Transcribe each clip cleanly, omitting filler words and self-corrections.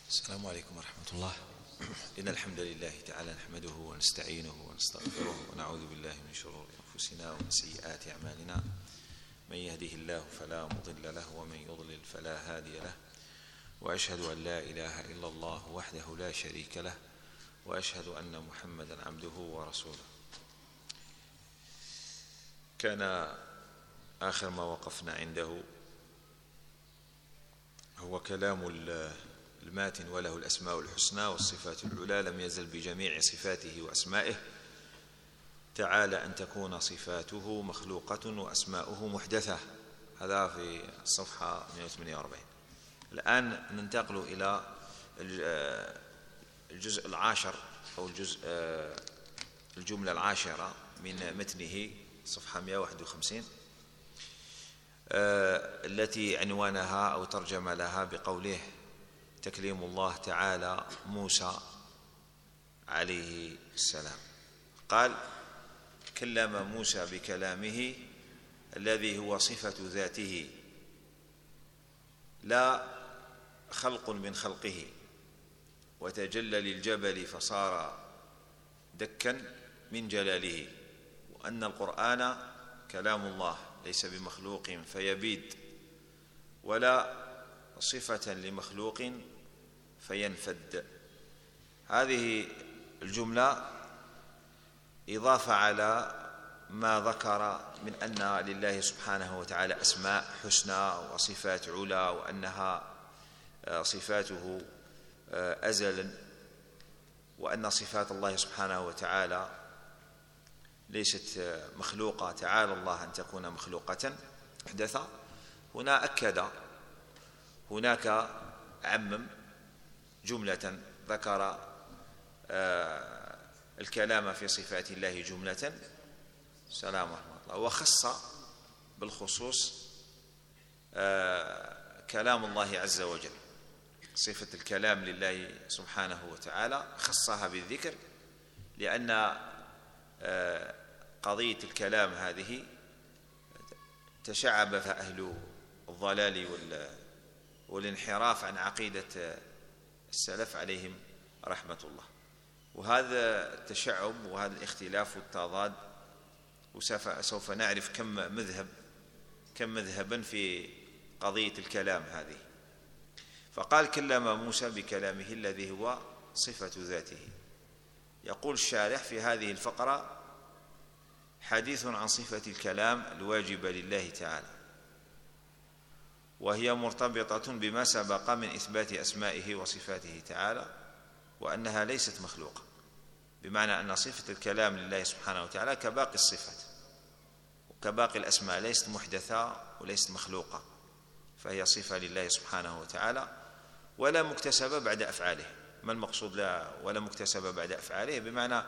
السلام عليكم ورحمة الله. إن الحمد لله تعالى نحمده ونستعينه ونستغفره ونعوذ بالله من شرور أنفسنا ومن سيئات أعمالنا. من يهده الله فلا مضل له ومن يضلل فلا هادي له، وأشهد أن لا إله إلا الله وحده لا شريك له، وأشهد أن محمدا عبده ورسوله. كان آخر ما وقفنا عنده هو كلام الماتن وله الأسماء الحسنى والصفات العلى، لم يزل بجميع صفاته وأسمائه تعالى أن تكون صفاته مخلوقة وأسماؤه محدثة. هذا في الصفحة 148. الآن ننتقل إلى الجزء العاشر أو الجملة العاشرة من متنه، صفحة 151، التي عنوانها أو ترجم لها بقوله: تكليم الله تعالى موسى عليه السلام. قال: كلم موسى بكلامه الذي هو صفة ذاته، لا خلق من خلقه، وتجلى للجبل فصار دكا من جلاله، وأن القرآن كلام الله ليس بمخلوق فيبيد، ولا صفة لمخلوق فينفد. هذه الجملة إضافة على ما ذكر من أن لله سبحانه وتعالى أسماء حسنى وصفات علا، وأنها صفاته أزلا، وأن صفات الله سبحانه وتعالى ليست مخلوقة. تعالى الله أن تكون مخلوقة محدثة. هنا أكد، هناك عمم جملة، ذكر الكلام في صفات الله جملة، سلام ورحمة الله، وخص بالخصوص كلام الله عز وجل، صفة الكلام لله سبحانه وتعالى خصها بالذكر، لأن قضية الكلام هذه تشعب أهل الضلال والانحراف عن عقيدة السلف عليهم رحمة الله. وهذا التشعب وهذا الاختلاف والتضاد، وسوف نعرف كم مذهبا في قضية الكلام هذه. فقال: كلم موسى بكلامه الذي هو صفة ذاته. يقول الشارح في هذه الفقرة: حديث عن صفة الكلام الواجبة لله تعالى، وهي مرتبطة بما سبق من إثبات أسمائه وصفاته تعالى، وأنها ليست مخلوقة، بمعنى أن صفة الكلام لله سبحانه وتعالى كباقي الصفات وكباقي الأسماء، ليست محدثة وليست مخلوقة، فهي صفة لله سبحانه وتعالى ولا مكتسبة بعد أفعاله. ما المقصود لا ولا مكتسبة بعد أفعاله؟ بمعنى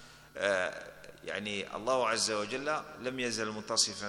يعني الله عز وجل لم يزل متصفا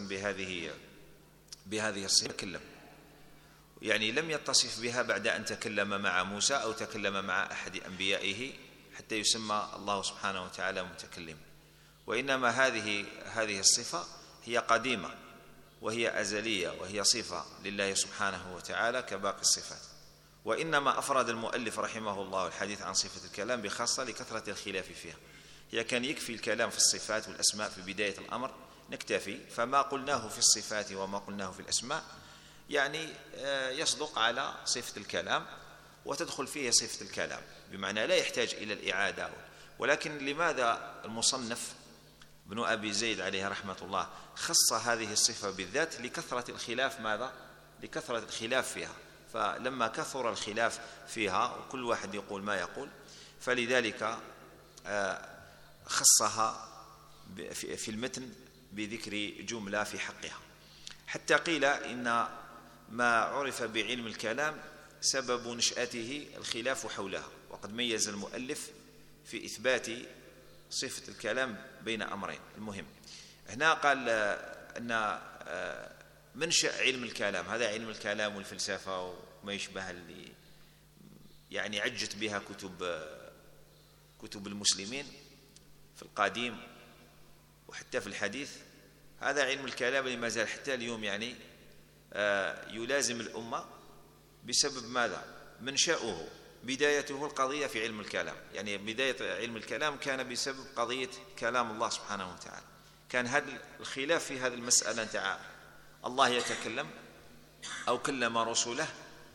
بهذه الصفة كلم، يعني لم يتصف بها بعد أن تكلم مع موسى أو تكلم مع أحد أنبيائه حتى يسمى الله سبحانه وتعالى متكلم، وإنما هذه الصفة هي قديمة وهي أزلية، وهي صفة لله سبحانه وتعالى كباقي الصفات. وإنما أفرد المؤلف رحمه الله الحديث عن صفة الكلام بخاصة لكثرة الخلاف فيها. هي كان يكفي الكلام في الصفات والأسماء في بداية الأمر، نكتفي، فما قلناه في الصفات وما قلناه في الأسماء يعني يصدق على صفة الكلام وتدخل فيه صفة الكلام، بمعنى لا يحتاج إلى الإعادة. ولكن لماذا المصنف ابن أبي زيد عليه رحمة الله خص هذه الصفة بالذات؟ لكثرة الخلاف. ماذا؟ لكثرة الخلاف فيها. فلما كثر الخلاف فيها وكل واحد يقول ما يقول، فلذلك خصها في المتن بذكر جملة في حقها، حتى قيل إن ما عرف بعلم الكلام سبب نشأته الخلاف حولها. وقد ميز المؤلف في إثبات صفة الكلام بين أمرين. المهم هنا قال أن منشأ علم الكلام، هذا علم الكلام والفلسفة وما يشبه اللي يعني عجت بها كتب المسلمين في القديم وحتى في الحديث. هذا علم الكلام اللي ما زال حتى اليوم يعني يلازم الأمة بسبب ماذا؟ منشأه بدايته القضية في علم الكلام، يعني بداية علم الكلام كان بسبب قضية كلام الله سبحانه وتعالى. كان هذا الخلاف في هذه المسألة تاع الله يتكلم أو كلم رسوله،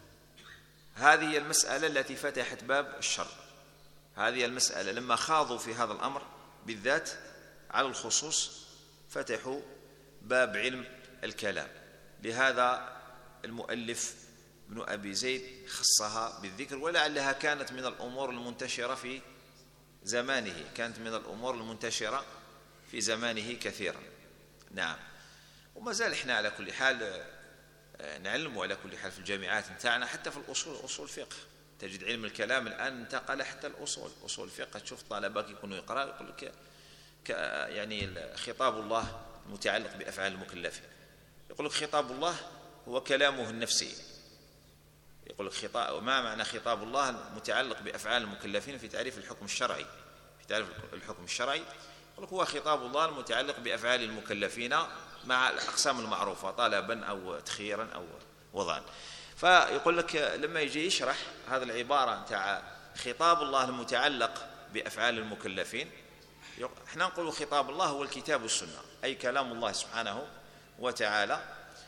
هذه المسألة التي فتحت باب الشر. هذه المسألة لما خاضوا في هذا الأمر بالذات على الخصوص فتحوا باب علم الكلام. لهذا المؤلف ابن أبي زيد خصها بالذكر، ولعلها كانت من الأمور المنتشرة في زمانه، كانت من الأمور المنتشرة في زمانه كثيرا. نعم. وما زال احنا على كل حال نعلم، وعلى كل حال في الجامعات نتاعنا حتى في الأصول، أصول الفقه تجد علم الكلام الآن انتقل حتى الأصول، أصول الفقه. تشوف طلبك يكونوا يقرأ يقول لك يعني خطاب الله المتعلق بأفعال المكلفين، يقول لك خطاب الله هو كلامه النفسي. يقول لك خطاب، ما معنى خطاب الله المتعلق بأفعال المكلفين في تعريف الحكم الشرعي؟ في تعريف الحكم الشرعي يقول لك هو خطاب الله المتعلق بأفعال المكلفين مع الأقسام المعروفة، طلبا أو تخييرا أو وضعا. فيقول لك لما يجي يشرح هذه العبارة تاع خطاب الله المتعلق بأفعال المكلفين، احنا نقول خطاب الله هو الكتاب والسنة، أي كلام الله سبحانه وتعالى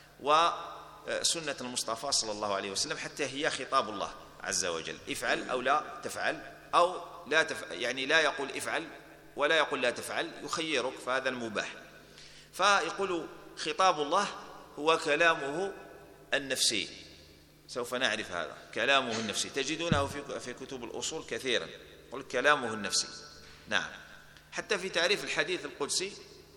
وسنة المصطفى صلى الله عليه وسلم، حتى هي خطاب الله عز وجل. افعل أو لا تفعل، أو لا يعني لا يقول افعل ولا يقول لا تفعل، يخيرك، فهذا المباح. فيقول خطاب الله هو كلامه النفسي، سوف نعرف هذا كلامه النفسي، تجدونه في كتب الأصول كثيرا، يقول كلامه النفسي. نعم. حتى في تعريف الحديث القدسي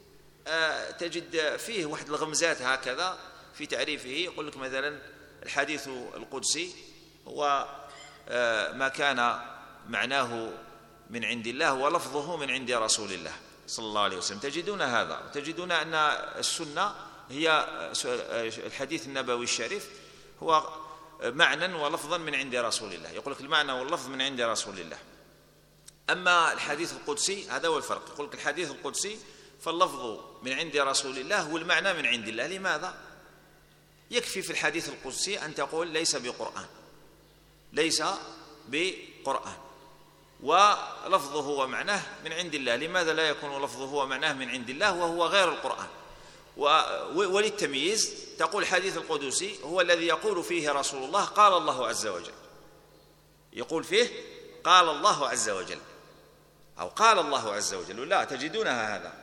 تجد فيه واحد الغمزات هكذا في تعريفه. يقول لك مثلا الحديث القدسي هو ما كان معناه من عند الله ولفظه من عند رسول الله صلى الله عليه وسلم. تجدون هذا، وتجدون أن السنة هي الحديث النبوي الشريف هو معنى ولفظا من عند رسول الله. يقول لك المعنى واللفظ من عند رسول الله. أما الحديث القدسي هذا هو الفرق. يقول لك الحديث القدسي فاللفظ من عند رسول الله والمعنى من عند الله. لماذا؟ يكفي في الحديث القدسي أن تقول ليس بقرآن، ليس بقرآن، ولفظه ومعناه من عند الله. لماذا لا يكون لفظه ومعناه من عند الله وهو غير القرآن؟ وللتمييز تقول الحديث القدسي هو الذي يقول فيه رسول الله قال الله عز وجل، يقول فيه قال الله عز وجل أو قال الله عز وجل، لا تجدونها هذا.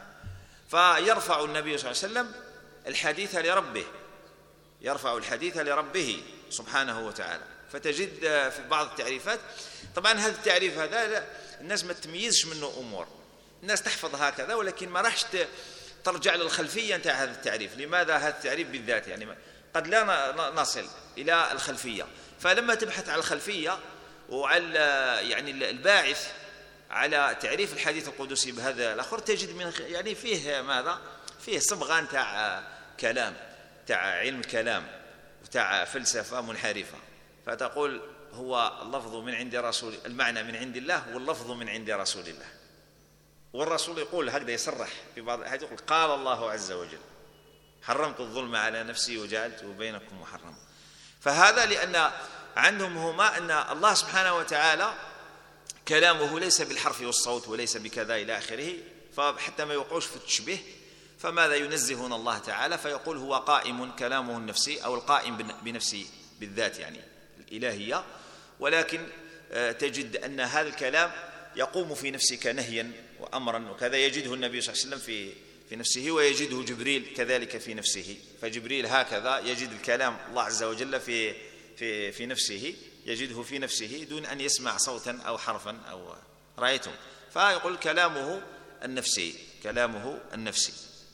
فيرفع النبي صلى الله عليه وسلم الحديث لربه، يرفع الحديث لربه سبحانه وتعالى. فتجد في بعض التعريفات، طبعا هذا التعريف هذا الناس ما تميزش منه أمور، الناس تحفظ هكذا ولكن ما راحش ترجع للخلفية نتاع هذا التعريف. لماذا هذا التعريف بالذات؟ يعني قد لا نصل إلى الخلفية. فلما تبحث على الخلفية وعلى يعني الباعث على تعريف الحديث القدسي بهذا الآخر، تجد من يعني فيه ماذا؟ فيه صبغة تاع كلام، تاع علم كلام وتاع فلسفة منحرفة. فتقول هو اللفظ من عند رسول، المعنى من عند الله واللفظ من عند رسول الله. والرسول يقول هكذا، يصرح في بعض الأحاديث يقول قال الله عز وجل حرمت الظلم على نفسي وجعلته بينكم محرما. فهذا لأن عندهم هما أن الله سبحانه وتعالى كلامه ليس بالحرف والصوت وليس بكذا إلى آخره، فحتى ما يوقعوش في التشبيه. فماذا ينزهون الله تعالى فيقول هو قائم، كلامه النفسي أو القائم بنفسه بالذات يعني الإلهية. ولكن تجد أن هذا الكلام يقوم في نفسك نهيا وأمرا، وكذا يجده النبي صلى الله عليه وسلم في نفسه، ويجده جبريل كذلك في نفسه. فجبريل هكذا يجد الكلام الله عز وجل في نفسه، يجده في نفسه دون أن يسمع صوتا أو حرفا أو رأيتم. فيقول كلامه النفسي، كلامه النفسي.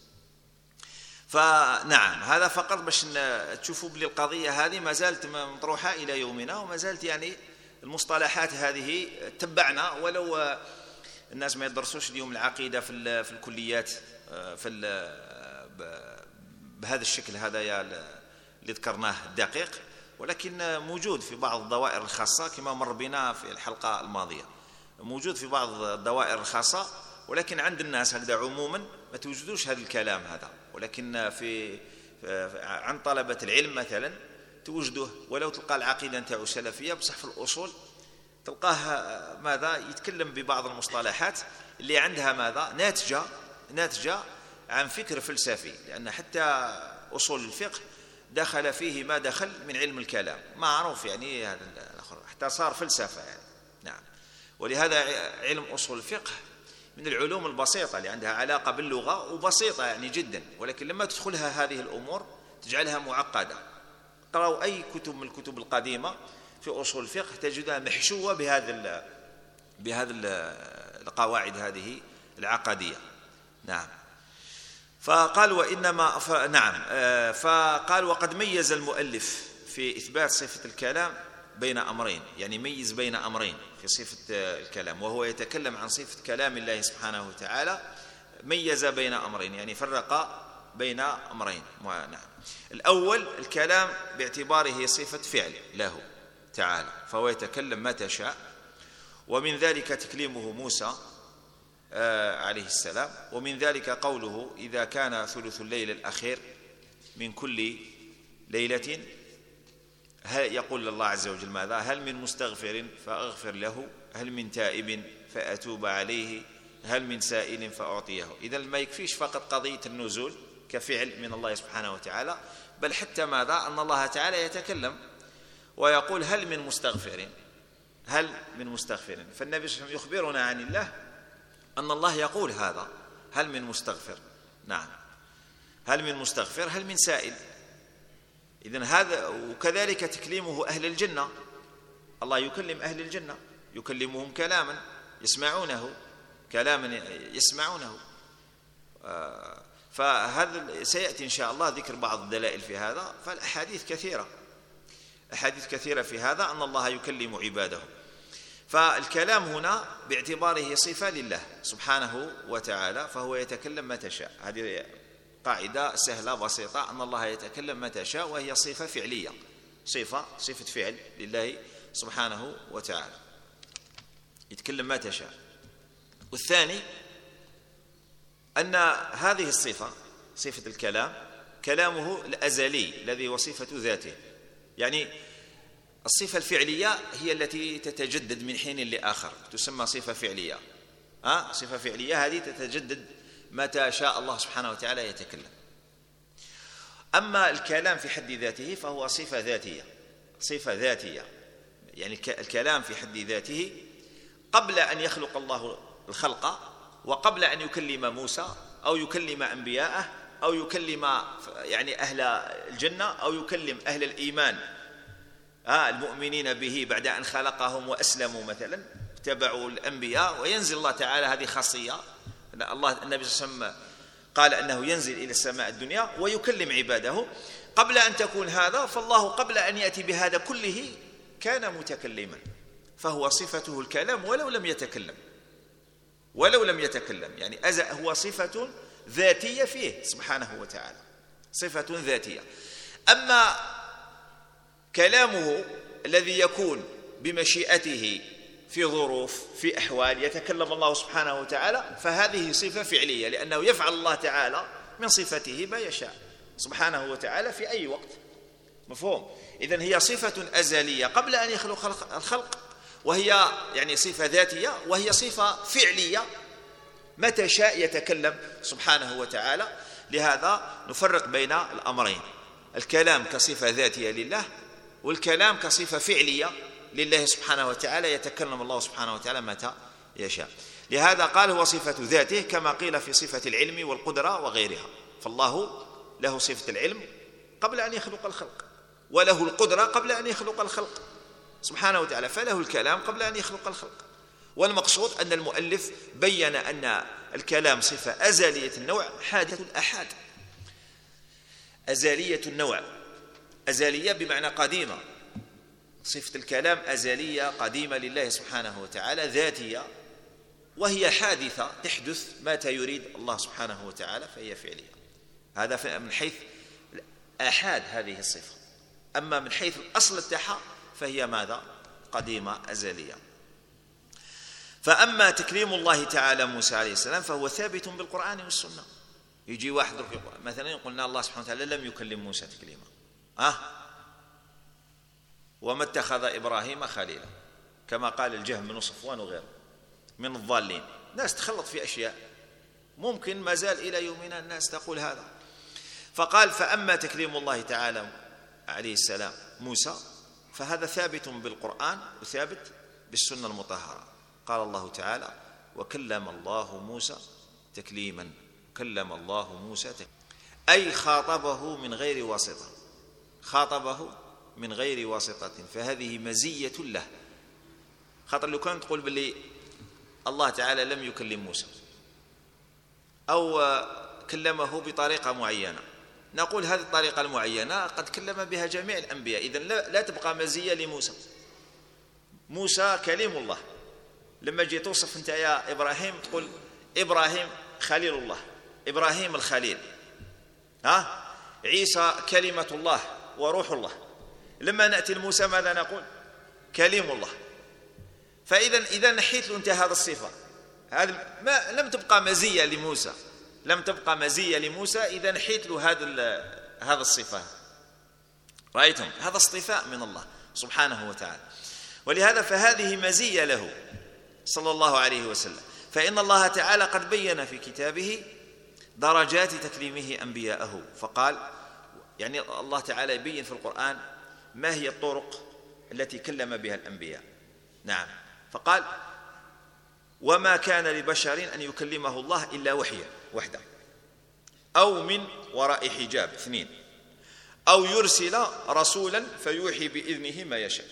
فنعم هذا فقط باش تشوفوا بلي القضية هذه ما زالت مطروحة إلى يومنا، وما زالت يعني المصطلحات هذه تبعنا. ولو الناس ما يدرسوش اليوم العقيدة في الكليات بهذا الشكل هذا اللي ذكرناه الدقيق، ولكن موجود في بعض الدوائر الخاصة كما مر بنا في الحلقة الماضية، موجود في بعض الدوائر الخاصة. ولكن عند الناس هكذا عموما ما توجدوش هذا الكلام هذا. ولكن عن طلبة العلم مثلا توجده، ولو تلقى العقيدة نتاعو سلفية بصح في الأصول تلقاه ماذا يتكلم ببعض المصطلحات اللي عندها ماذا ناتجة عن فكر فلسفي، لأن حتى أصول الفقه دخل فيه ما دخل من علم الكلام، معروف يعني هذا الآخر حتى صار فلسفة يعني. نعم. ولهذا علم أصول الفقه من العلوم البسيطة اللي عندها علاقة باللغة وبسيطة يعني جدا، ولكن لما تدخلها هذه الأمور تجعلها معقدة. قرأوا أي كتب من الكتب القديمة في أصول الفقه تجدها محشوة بهذه القواعد هذه العقدية. نعم. فقال فقال وقد ميز المؤلف في إثبات صفة الكلام بين أمرين، يعني ميز بين أمرين في صفة الكلام، وهو يتكلم عن صفة كلام الله سبحانه وتعالى، ميز بين أمرين يعني فرق بين أمرين. نعم. الأول الكلام باعتباره صفة فعل له تعالى، فهو يتكلم متى شاء، ومن ذلك تكليمه موسى عليه السلام، ومن ذلك قوله إذا كان ثلث الليل الأخير من كل ليلة يقول الله عز وجل ماذا؟ هل من مستغفر فأغفر له، هل من تائب فأتوب عليه، هل من سائل فأعطيه. إذن ما يكفيش فقط قضية النزول كفعل من الله سبحانه وتعالى، بل حتى ماذا؟ أن الله تعالى يتكلم ويقول هل من مستغفر، هل من مستغفر. فالنبي صلى الله عليه وسلم يخبرنا عن الله أن الله يقول هذا، هل من مستغفر. نعم. هل من مستغفر، هل من سائل. إذن هذا. وكذلك تكليمه أهل الجنة، الله يكلم أهل الجنة، يكلمهم كلاما يسمعونه، كلاما يسمعونه. فهذا سيأتي إن شاء الله ذكر بعض الدلائل في هذا. فالأحاديث كثيرة، أحاديث كثيرة في هذا أن الله يكلم عباده. فالكلام هنا باعتباره صفة لله سبحانه وتعالى، فهو يتكلم متى شاء. هذه قاعدة سهلة بسيطة، أن الله يتكلم متى شاء، وهي صفة فعلية، صفة فعل لله سبحانه وتعالى، يتكلم متى شاء. والثاني أن هذه الصفة، صفة الكلام، كلامه الأزلي الذي هو صفة ذاته. يعني الصفة الفعلية هي التي تتجدد من حين لآخر، تسمى صفة فعلية. صفة فعلية هذه تتجدد متى شاء الله سبحانه وتعالى يتكلم. أما الكلام في حد ذاته فهو صفة ذاتية، صفة ذاتية. يعني الكلام في حد ذاته قبل أن يخلق الله الخلق، وقبل أن يكلم موسى أو يكلم أنبياءه أو يكلم يعني أهل الجنة أو يكلم أهل الإيمان المؤمنين به بعد أن خلقهم وأسلموا مثلا، اتبعوا الأنبياء، وينزل الله تعالى. هذه خاصية الله. النبي صلى الله عليه وسلم قال أنه ينزل إلى السماء الدنيا ويكلم عباده. قبل أن تكون هذا، فالله قبل أن يأتي بهذا كله كان متكلما، فهو صفته الكلام ولو لم يتكلم، ولو لم يتكلم. يعني هو صفة ذاتية فيه سبحانه وتعالى، صفة ذاتية. أما كلامه الذي يكون بمشيئته في ظروف، في أحوال يتكلم الله سبحانه وتعالى، فهذه صفة فعلية، لأنه يفعل الله تعالى من صفته ما يشاء سبحانه وتعالى في أي وقت. مفهوم؟ إذن هي صفة أزلية قبل أن يخلق الخلق، وهي يعني صفة ذاتية، وهي صفة فعلية متى شاء يتكلم سبحانه وتعالى. لهذا نفرق بين الأمرين، الكلام كصفة ذاتية لله، والكلام كصفة فعلية لله سبحانه وتعالى، يتكلم الله سبحانه وتعالى متى يشاء. لهذا قال هو صفة ذاته، كما قيل في صفة العلم والقدرة وغيرها. فالله له صفة العلم قبل أن يخلق الخلق، وله القدرة قبل أن يخلق الخلق سبحانه وتعالى، فله الكلام قبل أن يخلق الخلق. والمقصود أن المؤلف بيّن أن الكلام صفة أزلية النوع حادث الأحاد، أزلية النوع، أزلية بمعنى قديمة. صفة الكلام أزلية قديمة لله سبحانه وتعالى، ذاتية، وهي حادثة تحدث متى يريد الله سبحانه وتعالى، فهي فعلية. هذا من حيث الآحاد هذه الصفة. أما من حيث الأصل التحى فهي ماذا؟ قديمة أزلية. فأما تكليم الله تعالى موسى عليه السلام فهو ثابت بالقرآن والسنة. يجي واحد مثلا يقولنا الله سبحانه وتعالى لم يكلم موسى تكليما، وما اتخذ إبراهيم خليلا، كما قال الجهم بن صفوان وغيره من الضالين. ناس تخلط في أشياء ممكن ما زال إلى يومنا الناس تقول هذا. فقال فأما تكليم الله تعالى عليه السلام موسى فهذا ثابت بالقرآن وثابت بالسنة المطهرة. قال الله تعالى وكلم الله موسى تكليما، كلم الله موسى تكليما، أي خاطبه من غير واسطة، خاطبه من غير واسطة، فهذه مزية له. خاطر لو كان تقول باللي الله تعالى لم يكلم موسى أو كلمه بطريقة معينة، نقول هذه الطريقة المعينة قد كلم بها جميع الأنبياء، إذن لا تبقى مزية لموسى. موسى كليم الله. لما جيت توصف أنت يا إبراهيم تقول إبراهيم خليل الله، إبراهيم الخليل، عيسى كلمة الله وروح الله. لما نأتي لموسى ماذا نقول؟ كليم الله. فإذا نحيت له أنت هذا الصفة، هذا لم تبقى مزية لموسى، لم تبقى مزية لموسى إذا نحيت له هذا الصفة. رأيتم؟ هذا اصطفاء من الله سبحانه وتعالى. ولهذا فهذه مزية له صلى الله عليه وسلم. فإن الله تعالى قد بين في كتابه درجات تكليمه أنبياءه، فقال يعني الله تعالى يبين في القرآن ما هي الطرق التي كلم بها الأنبياء. نعم، فقال وما كان لبشر أن يكلمه الله إلا وحيا وحده أو من وراء حجاب 2 أو يرسل رسولا فيوحي بإذنه ما يشاء.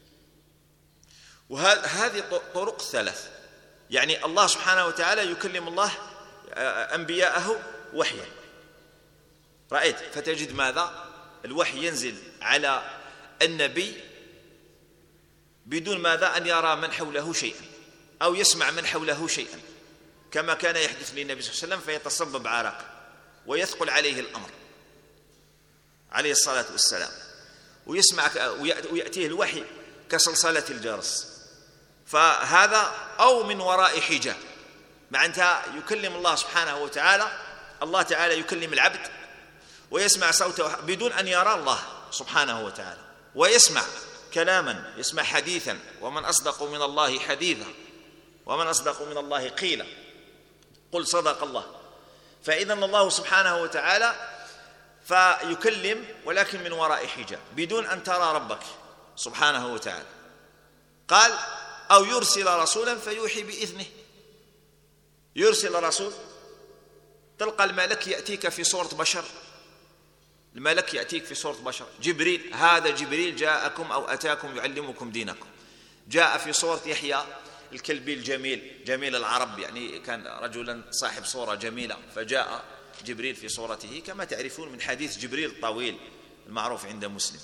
وهذه طرق 3، يعني الله سبحانه وتعالى يكلم الله أنبياءه وحيا. رأيت؟ فتجد ماذا؟ الوحي ينزل على النبي بدون ماذا؟ أن يرى من حوله شيئا أو يسمع من حوله شيئا، كما كان يحدث للنبي صلى الله عليه وسلم فيتصبب عرق ويثقل عليه الأمر عليه الصلاة والسلام، ويسمع ويأتيه الوحي كصلصلة الجرس. فهذا أو من وراء حجاب، معناتها يكلم الله سبحانه وتعالى، الله تعالى يكلم العبد ويسمع صوته بدون أن يرى الله سبحانه وتعالى، ويسمع كلاما، يسمع حديثا، ومن أصدق من الله حديثا ومن أصدق من الله قيلا، قل صدق الله. فإذا الله سبحانه وتعالى فيكلم ولكن من وراء حجاب بدون أن ترى ربك سبحانه وتعالى. قال أو يرسل رسولا فيوحي بإذنه. يرسل رسول، تلقى الملك يأتيك في صورة بشر، الملك يأتيك في صورة بشر، جبريل، هذا جبريل جاءكم أو أتاكم يعلمكم دينكم. جاء في صورة يحيى الكلبي الجميل، جميل العرب، يعني كان رجلا صاحب صورة جميلة، فجاء جبريل في صورته كما تعرفون من حديث جبريل الطويل المعروف عند مسلم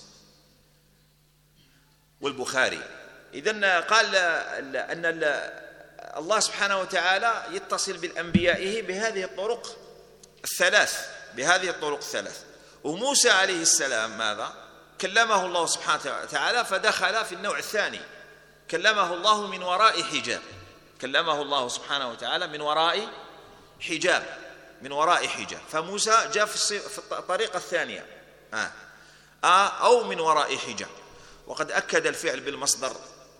والبخاري. إذن قال أن الله سبحانه وتعالى يتصل بالأنبيائه بهذه الطرق الثلاث. وموسى عليه السلام ماذا؟ كلمه الله سبحانه وتعالى فدخل في النوع الثاني، كلمه الله من وراء حجاب، كلمه الله سبحانه وتعالى من وراء حجاب. فموسى جاء في الطريقة الثانية أو من وراء حجاب. وقد أكد الفعل بالمصدر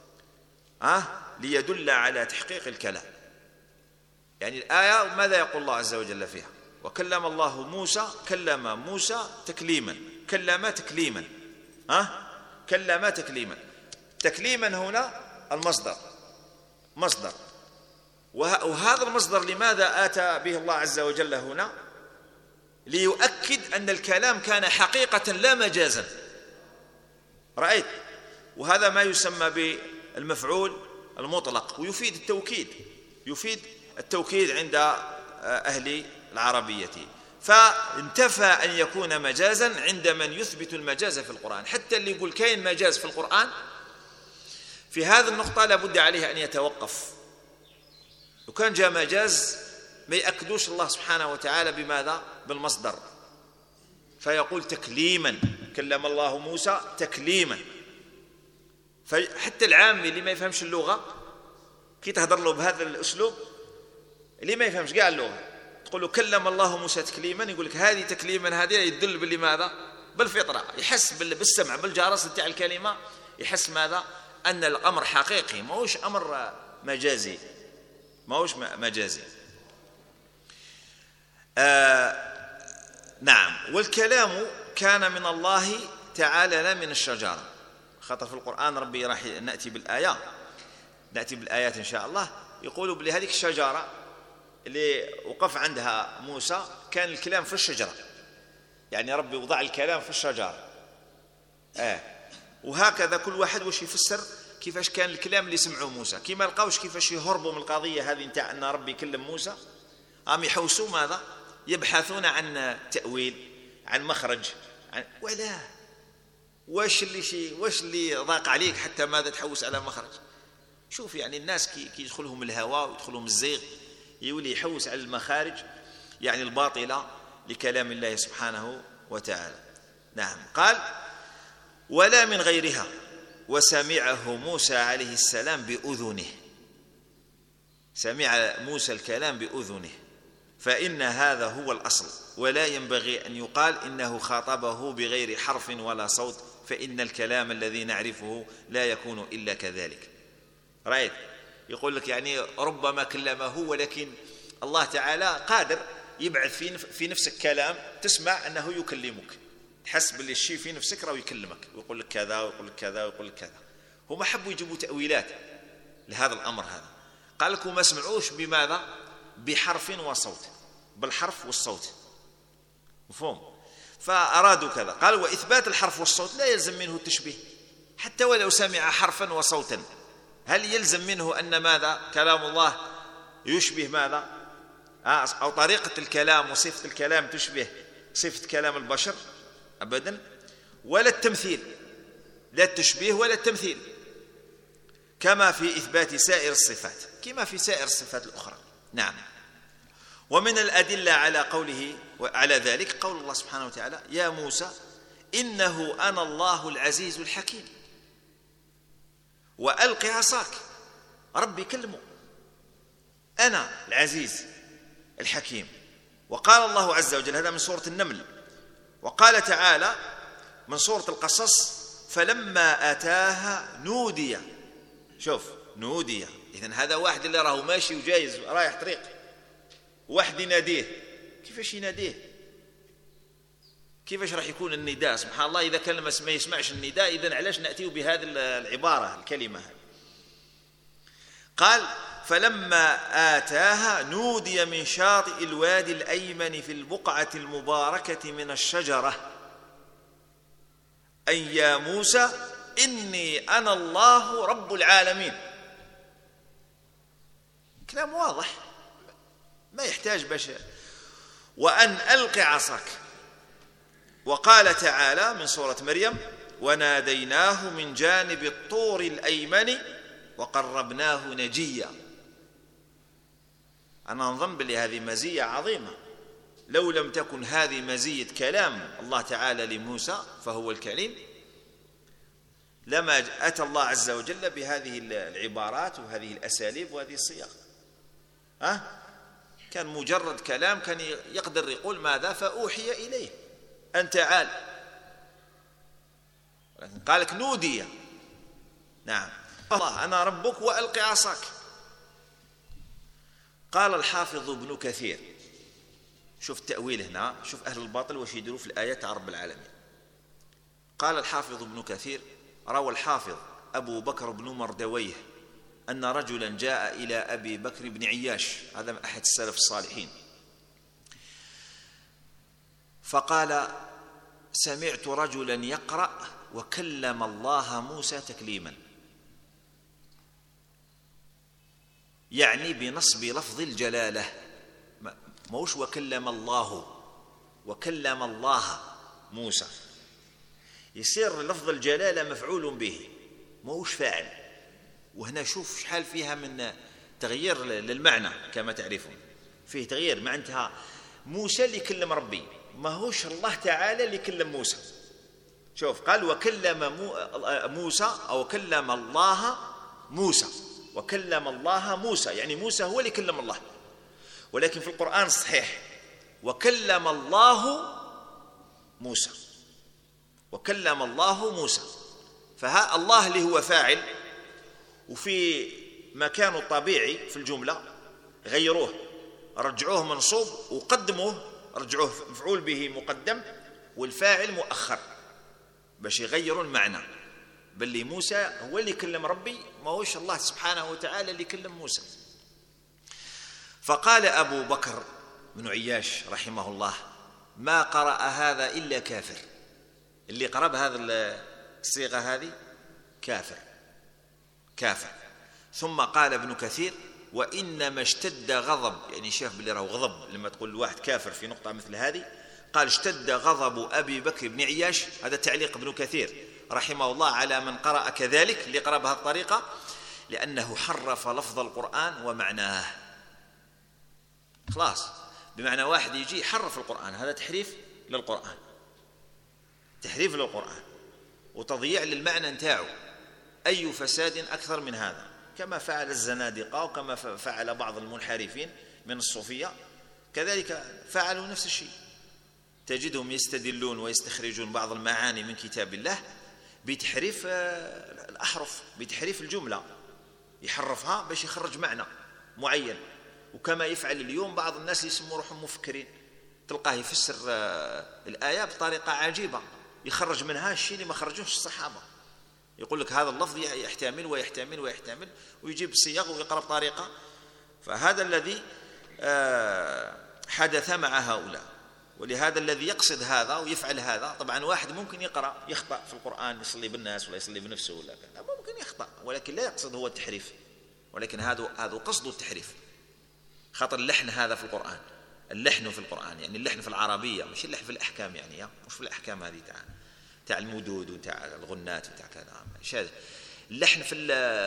ليدل على تحقيق الكلام. يعني الآية ماذا يقول الله عز وجل فيها؟ وكلم الله موسى، كلم موسى تكليما، كلم تكليما. تكليما هنا المصدر مصدر، وهذا المصدر لماذا آتى به الله عز وجل هنا؟ ليؤكد أن الكلام كان حقيقة لا مجازا. رأيت؟ وهذا ما يسمى بالمفعول المطلق، ويفيد التوكيد عند أهل العربية. فانتفى أن يكون مجازا عند من يثبت المجاز في القرآن. حتى اللي يقول كاين مجاز في القرآن في هذه النقطة لابد عليه أن يتوقف. وكان جاء مجاز ما يأكدوش الله سبحانه وتعالى بماذا؟ بالمصدر، فيقول تكليما، كلم الله موسى تكليما. فحتى العامي اللي ما يفهمش اللغة كي تهدر له بهذا الأسلوب، اللي ما يفهمش قاع اللغة، تقول له كلم الله موسى تكليما، يقول لك هذه تكليما، هذه يدل باللي ماذا؟ بالفطرة، يحس بالسمع بالجرس تاع الكلمة، يحس ماذا؟ أن الأمر حقيقي، ما هوش أمر مجازي، ما هوش مجازي. نعم. والكلام كان من الله تعالى لا من الشجرة. خاطر في القرآن ربي راح نأتي بالآيات إن شاء الله، يقولوا بلي هذيك الشجرة اللي وقف عندها موسى كان الكلام في الشجرة، يعني ربي وضع الكلام في الشجرة. وهكذا كل واحد واش يفسر كيفاش كان الكلام اللي سمعوه موسى، كيما لقاوش كيفاش يهربوا من القضية هذه نتاع أن ربي يكلم موسى، هم يحوسوا ماذا؟ يبحثون عن تأويل، عن مخرج، ولا واش اللي ضاق عليك حتى ماذا تحوس على مخرج؟ شوف يعني الناس كي يدخلهم الهوى ويدخلهم الزيغ يولي يحوس على المخارج يعني الباطلة لكلام الله سبحانه وتعالى. نعم. قال ولا من غيرها، وسمعه موسى عليه السلام بأذنه، سمع موسى الكلام بأذنه، فإن هذا هو الأصل، ولا ينبغي أن يقال إنه خاطبه بغير حرف ولا صوت، فإن الكلام الذي نعرفه لا يكون إلا كذلك. رأيت يقول لك يعني ربما كلمه، ولكن الله تعالى قادر يبعث في نفسك كلام تسمع أنه يكلمك، تحس باللي الشيء في نفسك راه يكلمك ويقول لك كذا ويقول لك كذا ويقول لك كذا. هم حبوا يجيبوا تأويلات لهذا الأمر هذا، قال لكم ما سمعوش بماذا؟ بحرف وصوت، بالحرف والصوت، مفهوم؟ فأرادوا كذا. قال وإثبات الحرف والصوت لا يلزم منه التشبيه، حتى ولو سمع حرفا وصوتا، هل يلزم منه أن ماذا؟ كلام الله يشبه ماذا؟ أو طريقة الكلام وصفة الكلام تشبه صفة كلام البشر؟ أبدا. ولا التمثيل، لا التشبيه ولا التمثيل، كما في إثبات سائر الصفات، كما في سائر الصفات الأخرى. نعم. ومن الأدلة على قوله وعلى ذلك قول الله سبحانه وتعالى يا موسى إنه أنا الله العزيز الحكيم وألق عصاك. ربي كلمه أنا العزيز الحكيم. وقال الله عز وجل، هذا من سورة النمل، وقال تعالى من سورة القصص فلما أتاها نودي. شوف نودي، إذن هذا واحد اللي راهو ماشي وجايز رايح طريق، واحد يناديه، كيفاش يناديه؟ كيفاش راح يكون النداء؟ سبحان الله، إذا كان ما يسمعش النداء إذن علاش نأتيه بهذه العبارة الكلمة؟ قال فلما آتاها نودي من شاطئ الوادي الأيمن في البقعة المباركة من الشجرة أن يا موسى إني أنا الله رب العالمين. كلام واضح ما يحتاج بشر. وأن ألق عصاك. وقال تعالى من سورة مريم وناديناه من جانب الطور الأيمن وقربناه نجيا. أنا نظن بلي هذه مزية عظيمة، لو لم تكن هذه مزية كلام الله تعالى لموسى فهو الكليم لما أتى الله عز وجل بهذه العبارات وهذه الأساليب وهذه الصيغ. كان مجرد كلام، كان يقدر يقول ماذا؟ فأوحي إليه أن تعال، ولكن قالك نودي. نعم. الله أنا ربك وألق عصاك. قال الحافظ ابن كثير، شوف التأويل هنا، شوف أهل الباطل وش يديروا في الآيات عن رب العالمين. قال الحافظ ابن كثير روى الحافظ أبو بكر بن مردويه أن رجلا جاء إلى أبي بكر بن عياش، هذا من أحد السلف الصالحين، فقال سمعت رجلا يقرأ وكلم الله موسى تكليما، يعني بنصب لفظ الجلالة، موش وكلم الله، وكلم الله موسى، يصير لفظ الجلالة مفعول به موش فاعل. وهنا شوف شحال فيها من تغيير للمعنى، كما تعرفون فيه تغيير. معناتها موسى اللي كلم ربي، ما هوش الله تعالى اللي كلم موسى. شوف قال وكلم موسى أو كلم الله موسى، وكلم الله موسى، يعني موسى هو اللي كلم الله. ولكن في القرآن الصحيح وكلم الله موسى، وكلم الله موسى، فها الله اللي هو فاعل وفي مكانه الطبيعي في الجملة غيروه، رجعوه منصوب وقدموه، رجعوه مفعول به مقدم والفاعل مؤخر باش يغيروا المعنى، بل موسى هو اللي كلم ربي، ما هوش الله سبحانه وتعالى اللي كلم موسى. فقال أبو بكر بن عياش رحمه الله: ما قرأ هذا إلا كافر. اللي قرأ بهذا الصيغة هذه كافر. ثم قال ابن كثير: وإنما اشتد غضب، يعني شاف باللي راهو غضب لما تقول الواحد كافر في نقطة مثل هذه، قال: اشتد غضب أبي بكر بن عياش. هذا تعليق ابن كثير رحمه الله على من قرأ كذلك، اللي قرأ بهذه الطريقة، لأنه حرف لفظ القرآن ومعناه. خلاص، بمعنى واحد يجي يحرف القرآن، هذا تحريف للقرآن، تحريف للقرآن وتضييع للمعنى نتاعو. أي فساد أكثر من هذا؟ كما فعل الزنادقة وكما فعل بعض المنحرفين من الصوفية، كذلك فعلوا نفس الشيء. تجدهم يستدلون ويستخرجون بعض المعاني من كتاب الله بتحريف الأحرف، بتحريف الجملة، يحرفها باش يخرج معنى معين. وكما يفعل اليوم بعض الناس يسموا روحهم مفكرين، تلقاه يفسر الآية بطريقة عجيبة، يخرج منها الشيء اللي ما خرجوش الصحابة. يقول لك هذا اللفظ يحتمل ويحتمل ويحتمل، ويجيب الصيغ ويقرأ بطريقة. فهذا الذي حدث مع هؤلاء، ولهذا الذي يقصد هذا ويفعل هذا. طبعا واحد ممكن يقرأ يخطأ في القرآن، يصلي بالناس ولا يصلي بنفسه ولا كذا، ممكن يخطأ، ولكن لا يقصد هو التحريف، ولكن هذا قصده التحريف. خاطر اللحن هذا في القرآن، اللحن في القرآن يعني اللحن في العربية، مش اللحن في الأحكام، يعني مش في الأحكام هذه تاع المدود وتاع الغنات وتاع كذا. شاذ اللحن في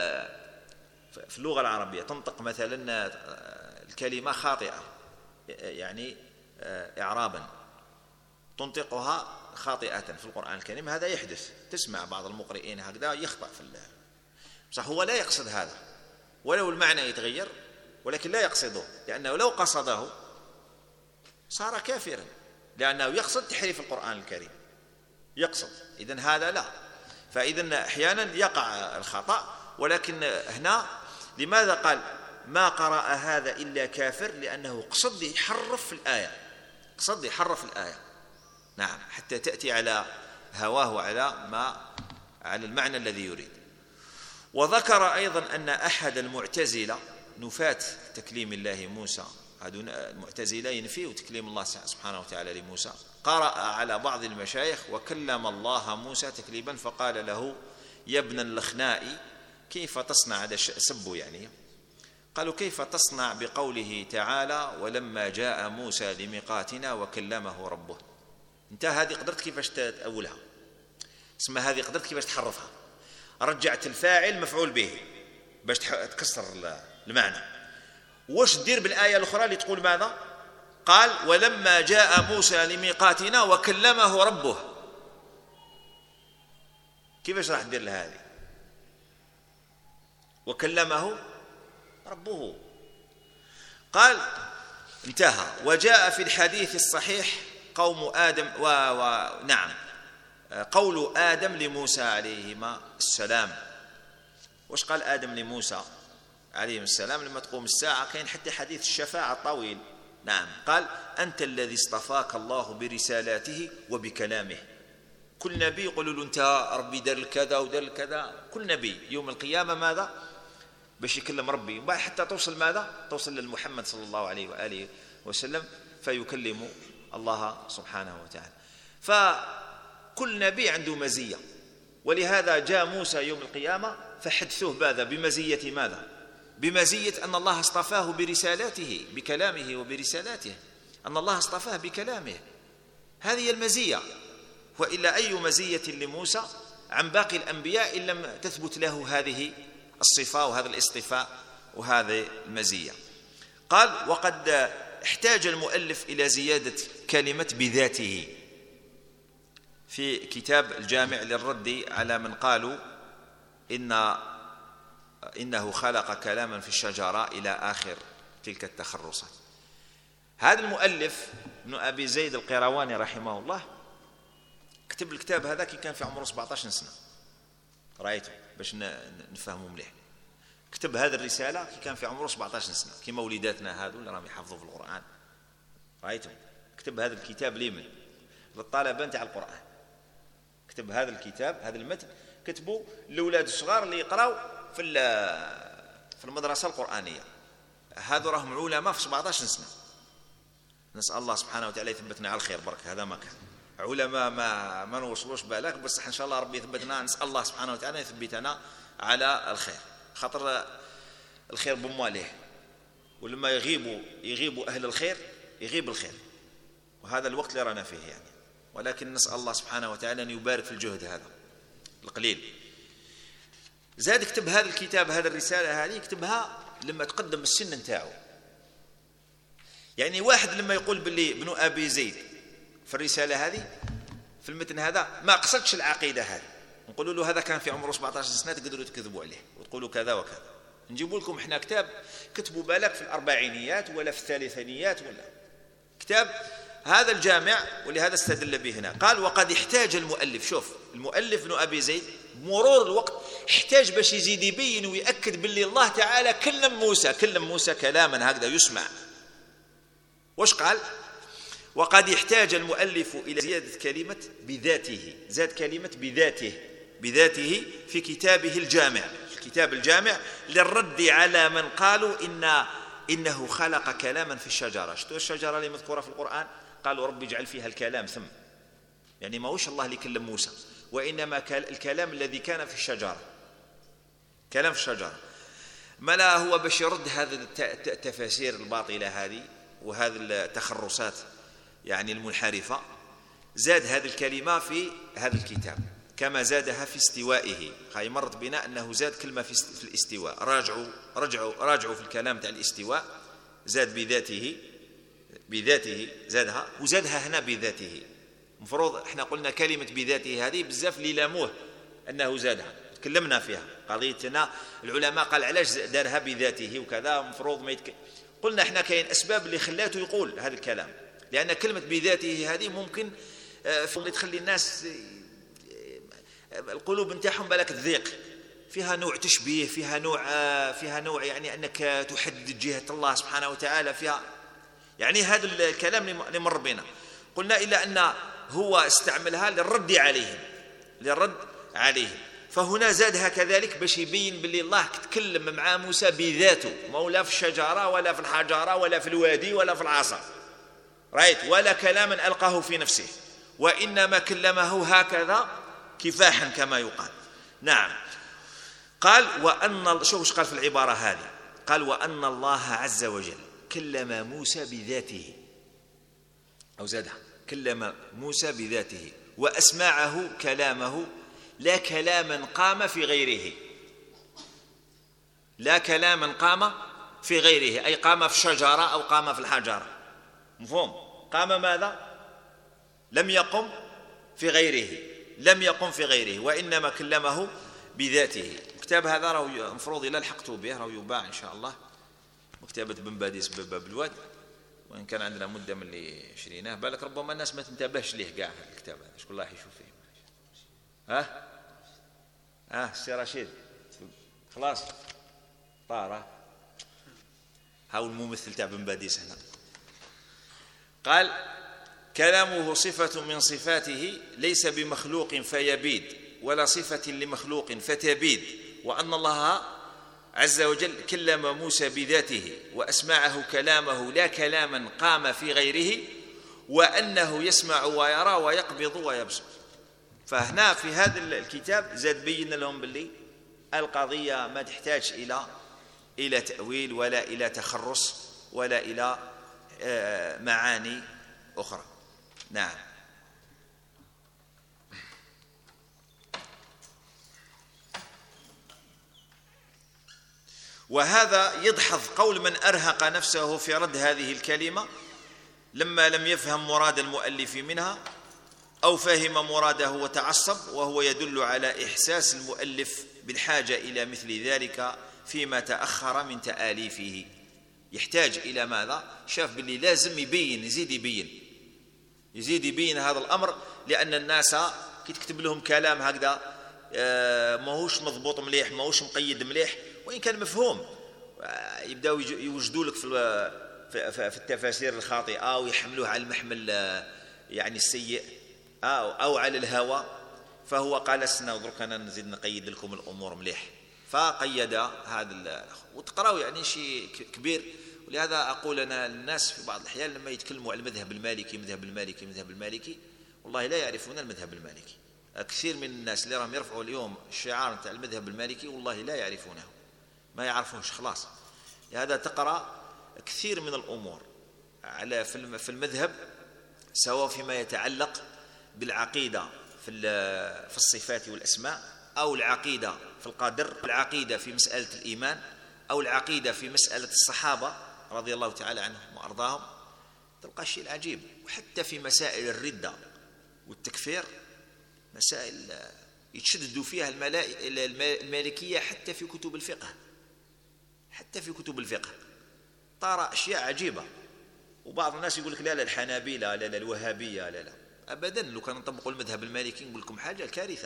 اللغة العربية، تنطق مثلا الكلمة خاطئة، يعني إعرابا تنطقها خاطئة في القرآن الكريم، هذا يحدث. تسمع بعض المقرئين هكذا يخطأ في الله، صح هو لا يقصد هذا، ولو المعنى يتغير، ولكن لا يقصده، لأنه لو قصده صار كافرا، لأنه يقصد تحريف القرآن الكريم، يقصد. إذن هذا لا. فإذن أحيانا يقع الخطأ، ولكن هنا لماذا قال ما قرأ هذا إلا كافر؟ لأنه قصد يحرف الآية، قصد يحرف الآية، نعم، حتى تأتي على هواه على المعنى الذي يريد. وذكر أيضا أن أحد المعتزلة نفاة تكليم الله موسى، المعتزلة ينفيه تكليم الله سبحانه وتعالى لموسى، قرأ على بعض المشايخ: وكلم الله موسى تكليما، فقال له: يا ابن اللخناء كيف تصنع، هذا سبه يعني، قالوا: كيف تصنع بقوله تعالى: ولما جاء موسى لميقاتنا وكلمه ربه. انت هذه قدرت كيفاش تأولها، اسمها هذه قدرت كيفاش تحرفها، رجعت الفاعل مفعول به باش تكسر المعنى. وش تدير بالآية الأخرى اللي تقول ماذا؟ قال: ولما جاء موسى لميقاتنا وكلمه ربه. كيفاش راح تدير لهذه؟ وكلمه ربه. قال انتهى. وجاء في الحديث الصحيح قوم آدم نعم قول آدم لموسى عليهما السلام. وش قال آدم لموسى عليه السلام لما تقوم الساعة؟ كاين حتى حديث الشفاعة الطويل. نعم، قال: أنت الذي اصطفاك الله برسالاته وبكلامه. كل نبي يقول له: أنت ربي دار كذا ودار كذا. كل نبي يوم القيامة ماذا؟ باش يكلم ربي، وبعد حتى توصل ماذا؟ توصل للمحمد صلى الله عليه وآله وسلم فيكلم الله سبحانه وتعالى. فكل نبي عنده مزية، ولهذا جاء موسى يوم القيامة فحدثوه ماذا؟ بمزية ماذا؟ بمزية أن الله اصطفاه برسالاته، بكلامه وبرسالاته، أن الله اصطفاه بكلامه. هذه المزية. وإلا أي مزية لموسى عن باقي الأنبياء إن لم تثبت له هذه الصفة وهذا الاصطفاء وهذه المزية. قال: وقد احتاج المؤلف إلى زيادة كلمة بذاته في كتاب الجامع للرد على من قالوا إنه خلق كلاما في الشجرة إلى آخر تلك التخرصات. هذا المؤلف ابن أبي زيد القيرواني رحمه الله كتب الكتاب هذا كي كان في عمره 17 سنة، رأيته باش نفهمه مليح. كتب هذه الرسالة كي كان في عمره 17 سنة، كما وليداتنا هذو اللي راهم يحفظوا في القرآن، رأيتم؟ كتب هذا الكتاب لمن؟ للطلبة نتاع القرآن. كتب هذا الكتاب، هذا المتن كتبوا للأولاد الصغار اللي يقراوا في المدرسة القرآنية. هذو راهم علماء في 17 سنة. نسأل الله سبحانه وتعالى يثبتنا على الخير برك. هذا ما كان علماء ما نوصلوش بالك، بس إن شاء الله ربي يثبتنا. نسأل الله سبحانه وتعالى يثبتنا على الخير، خاطر الخير بمواله، ولما يغيبوا أهل الخير يغيب الخير، وهذا الوقت اللي رانا فيه يعني. ولكن نسأل الله سبحانه وتعالى أن يبارك في الجهد هذا القليل. زاد كتب هذا الكتاب، هذا الرسالة هذه كتبها لما تقدم السن نتاعو. يعني واحد لما يقول باللي ابن أبي زيد في الرسالة هذه في المتن هذا ما قصدش العقيدة هذه، نقولوا له هذا كان في عمره 17 سنة تقدروا تكذبوا عليه وتقولوا كذا وكذا. نجيبوا لكم احنا كتاب كتبوا بالك في الأربعينيات ولا في الثلاثينيات ولا كتاب هذا الجامع، ولهذا استدل به هنا. قال وقد احتاج المؤلف، شوف المؤلف ابن أبي زيد مرور الوقت احتاج باش يزيد يبين ويأكد باللي الله تعالى كلم موسى كلاما هكذا يسمع. وش قال؟ وقد احتاج المؤلف إلى زيادة كلمة بذاته، زاد كلمة بذاته في كتابه الجامع، الكتاب الجامع للرد على من قالوا إنه خلق كلاما في الشجرة. شتو الشجرة اللي مذكورة في القرآن؟ قالوا ربي اجعل فيها الكلام ثم، يعني ما هوش الله اللي كلم موسى، وإنما الكلام الذي كان في الشجرة، كلام في الشجرة. ما لا هو باش يرد هذه التفاسير الباطلة هذه وهذه التخرصات يعني المنحرفة، زاد هذه الكلمة في هذا الكتاب كما زادها في استوائه. هاي مرت بنا أنه زاد كلمة في الاستواء. راجعوا في الكلام تاع الاستواء، زاد بذاته زادها، وزادها هنا بذاته. مفروض احنا قلنا كلمة بذاته هذه بزاف اللي لاموه أنه زادها، تكلمنا فيها قضيتنا. العلماء قال علاش دارها بذاته وكذا، مفروض ما قلنا احنا كاين أسباب اللي خلاته يقول هذا الكلام، لأن كلمة بذاته هذه ممكن تخلي الناس القلوب نتاعهم بالك تضيق، فيها نوع تشبيه، فيها نوع يعني أنك تحدد جهة الله سبحانه وتعالى فيها، يعني هذا الكلام اللي مر بنا. قلنا إلا أن هو استعملها للرد عليهم، فهنا زادها كذلك باش يبين باللي الله تكلم مع موسى بذاته، ما في الشجرة ولا في الحجرة ولا في الوادي ولا في العصا، رأيت، ولا كلاما ألقاه في نفسه، وإنما كلمه هكذا كفاحا كما يقال. نعم. قال شوف قال في العبارة هذه، قال وأن الله عز وجل كلم موسى بذاته، أو زادها كلم موسى بذاته وأسمعه كلامه لا كلاما قام في غيره، لا كلاما قام في غيره، أي قام في شجرة أو قام في الحجرة، مفهوم؟ قام ماذا؟ لم يقم في غيره، وإنما كلمه بذاته. الكتاب هذا راه المفروض إلا لحقتوا به راه يباع إن شاء الله، مكتبة بن باديس بباب الواد، وإن كان عندنا مدة من اللي شريناه، بالك ربما الناس ما تنتبهش ليه كاع هذا الكتاب هذا، شكون الله يشوف فيه. السي رشيد خلاص طار، هاو الممثل تاع بن باديس هنا. قال كلامه صفة من صفاته ليس بمخلوق فيبيد، ولا صفة لمخلوق فتبيد، وأن الله عز وجل كلم موسى بذاته وأسمعه كلامه لا كلاما قام في غيره، وأنه يسمع ويرى ويقبض ويبصر. فهنا في هذا الكتاب زاد بين لهم باللي القضية ما تحتاج إلى تأويل ولا إلى تخرص ولا إلى معاني أخرى. نعم. وهذا يدحض قول من أرهق نفسه في رد هذه الكلمة لما لم يفهم مراد المؤلف منها، أو فهم مراده وتعصب، وهو يدل على إحساس المؤلف بالحاجة إلى مثل ذلك فيما تأخر من تآليفه. يحتاج إلى ماذا؟ شاف باللي لازم يبين، يزيد يبين هذا الأمر، لأن الناس كي تكتب لهم كلام هكذا ماهوش مضبوط مليح، ماهوش مقيد مليح، وإن كان مفهوم، يبداو يوجدوا لك في التفاسير الخاطئة ويحملوه على المحمل يعني السيء أو على الهوى. فهو قال السنة ودرك أنا نزيد نقيد لكم الأمور مليح، فقيد هذا وتقراوا يعني شيء كبير. ولهذا أقول أنا للناس في بعض الأحيان لما يتكلموا عن المذهب المالكي مذهب المالكي مذهب المالكي، والله لا يعرفون المذهب المالكي. كثير من الناس اللي راهم يرفعوا اليوم الشعار نتاع المذهب المالكي والله لا يعرفونه، ما يعرفوش خلاص. لهذا تقرأ كثير من الأمور على في المذهب، سواء فيما يتعلق بالعقيدة في الصفات والأسماء، أو العقيدة في القدر، العقيدة في مسألة الإيمان، أو العقيدة في مسألة الصحابة رضي الله تعالى عنهم وأرضاهم، تلقى الشيء العجيب. وحتى في مسائل الردة والتكفير، مسائل يتشددوا فيها المالكية حتى في كتب الفقه، حتى في كتب الفقه طارئ أشياء عجيبة. وبعض الناس يقول لك لا الحنابلة، لا الوهابية، لا أبدا. لو كان نطبقوا المذهب المالكي نقول لكم حاجة الكارثة.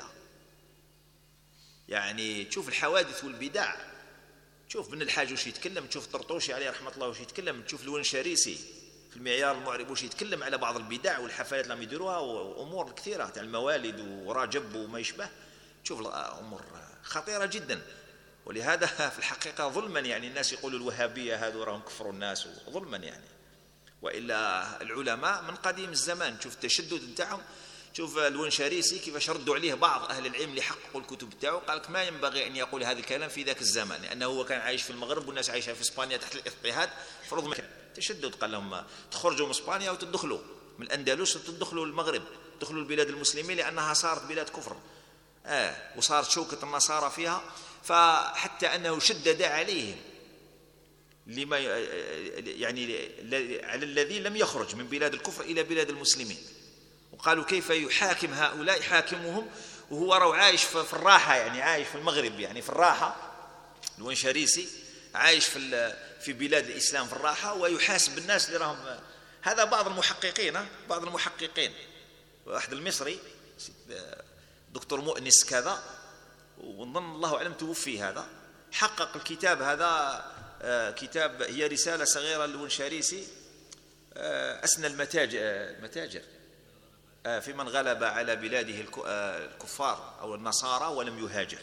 يعني تشوف الحوادث والبدع، تشوف بن الحاج وش يتكلم، تشوف طرطوشي عليه رحمة الله وش يتكلم، تشوف الونشاريسي في المعيار المعرب وش يتكلم على بعض البدع والحفلات اللي يديروها وأمور كثيرة تاع الموالد ورجب وما يشبه. تشوف أمور خطيرة جدا. ولهذا في الحقيقة ظلما يعني الناس يقولوا الوهابية هذو راهم كفروا الناس ظلما يعني. وإلا العلماء من قديم الزمان شوف التشدد نتاعهم. شوف الونشاريسي كيفاش ردوا عليه بعض أهل العلم اللي حققوا الكتب تاعو، قال لك ما ينبغي أن يقول هذا الكلام في ذاك الزمان، لأنه هو كان عايش في المغرب والناس عايشة في إسبانيا تحت الاضطهاد. فرض ما تشدد، قال لهم تخرجوا من إسبانيا وتدخلوا من الأندلس وتدخلوا المغرب، تدخلوا البلاد المسلمين لأنها صارت بلاد كفر وصارت شوكة النصارى فيها. فحتى أنه شدد عليهم لما يعني على الذي لم يخرج من بلاد الكفر إلى بلاد المسلمين، وقالوا كيف يحاكم هؤلاء، يحاكمهم وهو راهو عايش في الراحة، يعني عايش في المغرب يعني في الراحة. الونشاريسي عايش في بلاد الإسلام في الراحة ويحاسب الناس اللي راهم. هذا بعض المحققين واحد المصري دكتور مؤنس كذا، ونظن الله أعلم توفي، هذا حقق الكتاب هذا. كتاب هي رسالة صغيرة للونشاريسي، أسنى المتاجر في من غلب على بلاده الكفار أو النصارى ولم يهاجر.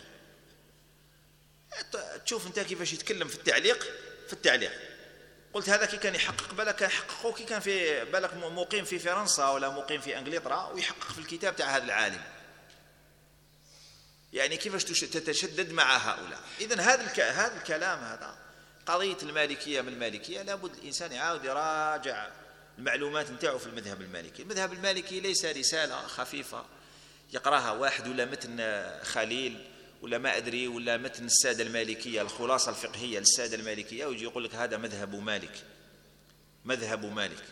تشوف أنت كيفاش يتكلم في التعليق. قلت هذا كي كان يحقق بالك كان يحققه كي كان في بالك مقيم في فرنسا ولا مقيم في إنجلترا ويحقق في الكتاب تاع هذا العالم. يعني كيفاش تتشدد مع هؤلاء. إذن هذا الكلام هذا قضية المالكية من المالكية لابد الإنسان يعاود يراجع المعلومات نتاعو في المذهب المالكي. المذهب المالكي ليس رسالة خفيفة يقراها واحد ولا متن خليل ولا ما أدري ولا متن السادة المالكية الخلاصة الفقهية للسادة المالكية ويجي يقول لك هذا مذهب مالك.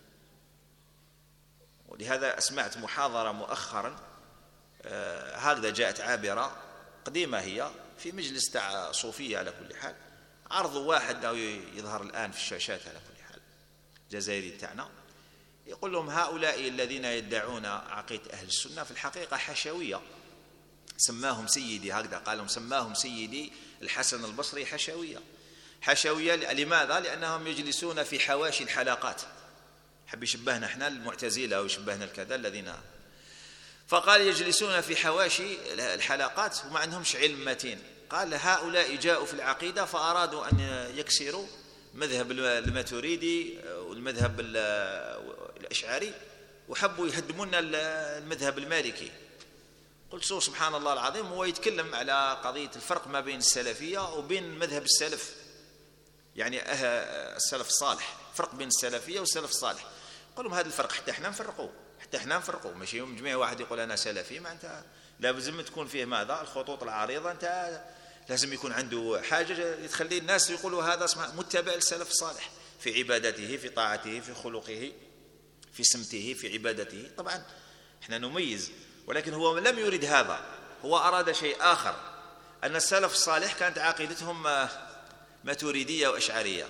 ولهذا أسمعت محاضرة مؤخرا هكذا جاءت عابرة قديمة هي في مجلس تاع صوفية على كل حال، عرضوا واحد يظهر الآن في الشاشات على كل حال جزائري تاعنا، يقول لهم هؤلاء الذين يدعون عقيدة أهل السنة في الحقيقة حشوية. سماهم سيدي هكذا، قال لهم سماهم سيدي الحسن البصري حشوية. لماذا؟ لأنهم يجلسون في حواشي الحلقات. حب يشبهنا احنا المعتزلة ويشبهنا الكذا الذين، فقال يجلسون في حواشي الحلقات وما عندهمش علم متين. قال هؤلاء جاءوا في العقيدة فأرادوا أن يكسروا مذهب الماتريدي والمذهب الأشعري وحبوا يهدمون المذهب المالكي. قلت سبحان الله العظيم، هو يتكلم على قضية الفرق ما بين السلفية وبين مذهب السلف، يعني السلف الصالح، فرق بين السلفية والسلف الصالح. قل لهم هذا الفرق حتى احنا نفرقوا، ماشي يوم جميع واحد يقول أنا سلفي، ما أنت لازم تكون فيه ماذا الخطوط العريضة، أنت لازم يكون عنده حاجة تخلي الناس يقولوا هذا اسمه متبع للسلف الصالح في عبادته، في طاعته، في خلقه، في سمته، في عبادته. طبعا احنا نميز، ولكن هو لم يريد هذا، هو أراد شيء آخر، أن السلف الصالح كانت عقيدتهم ماتريدية وأشعرية،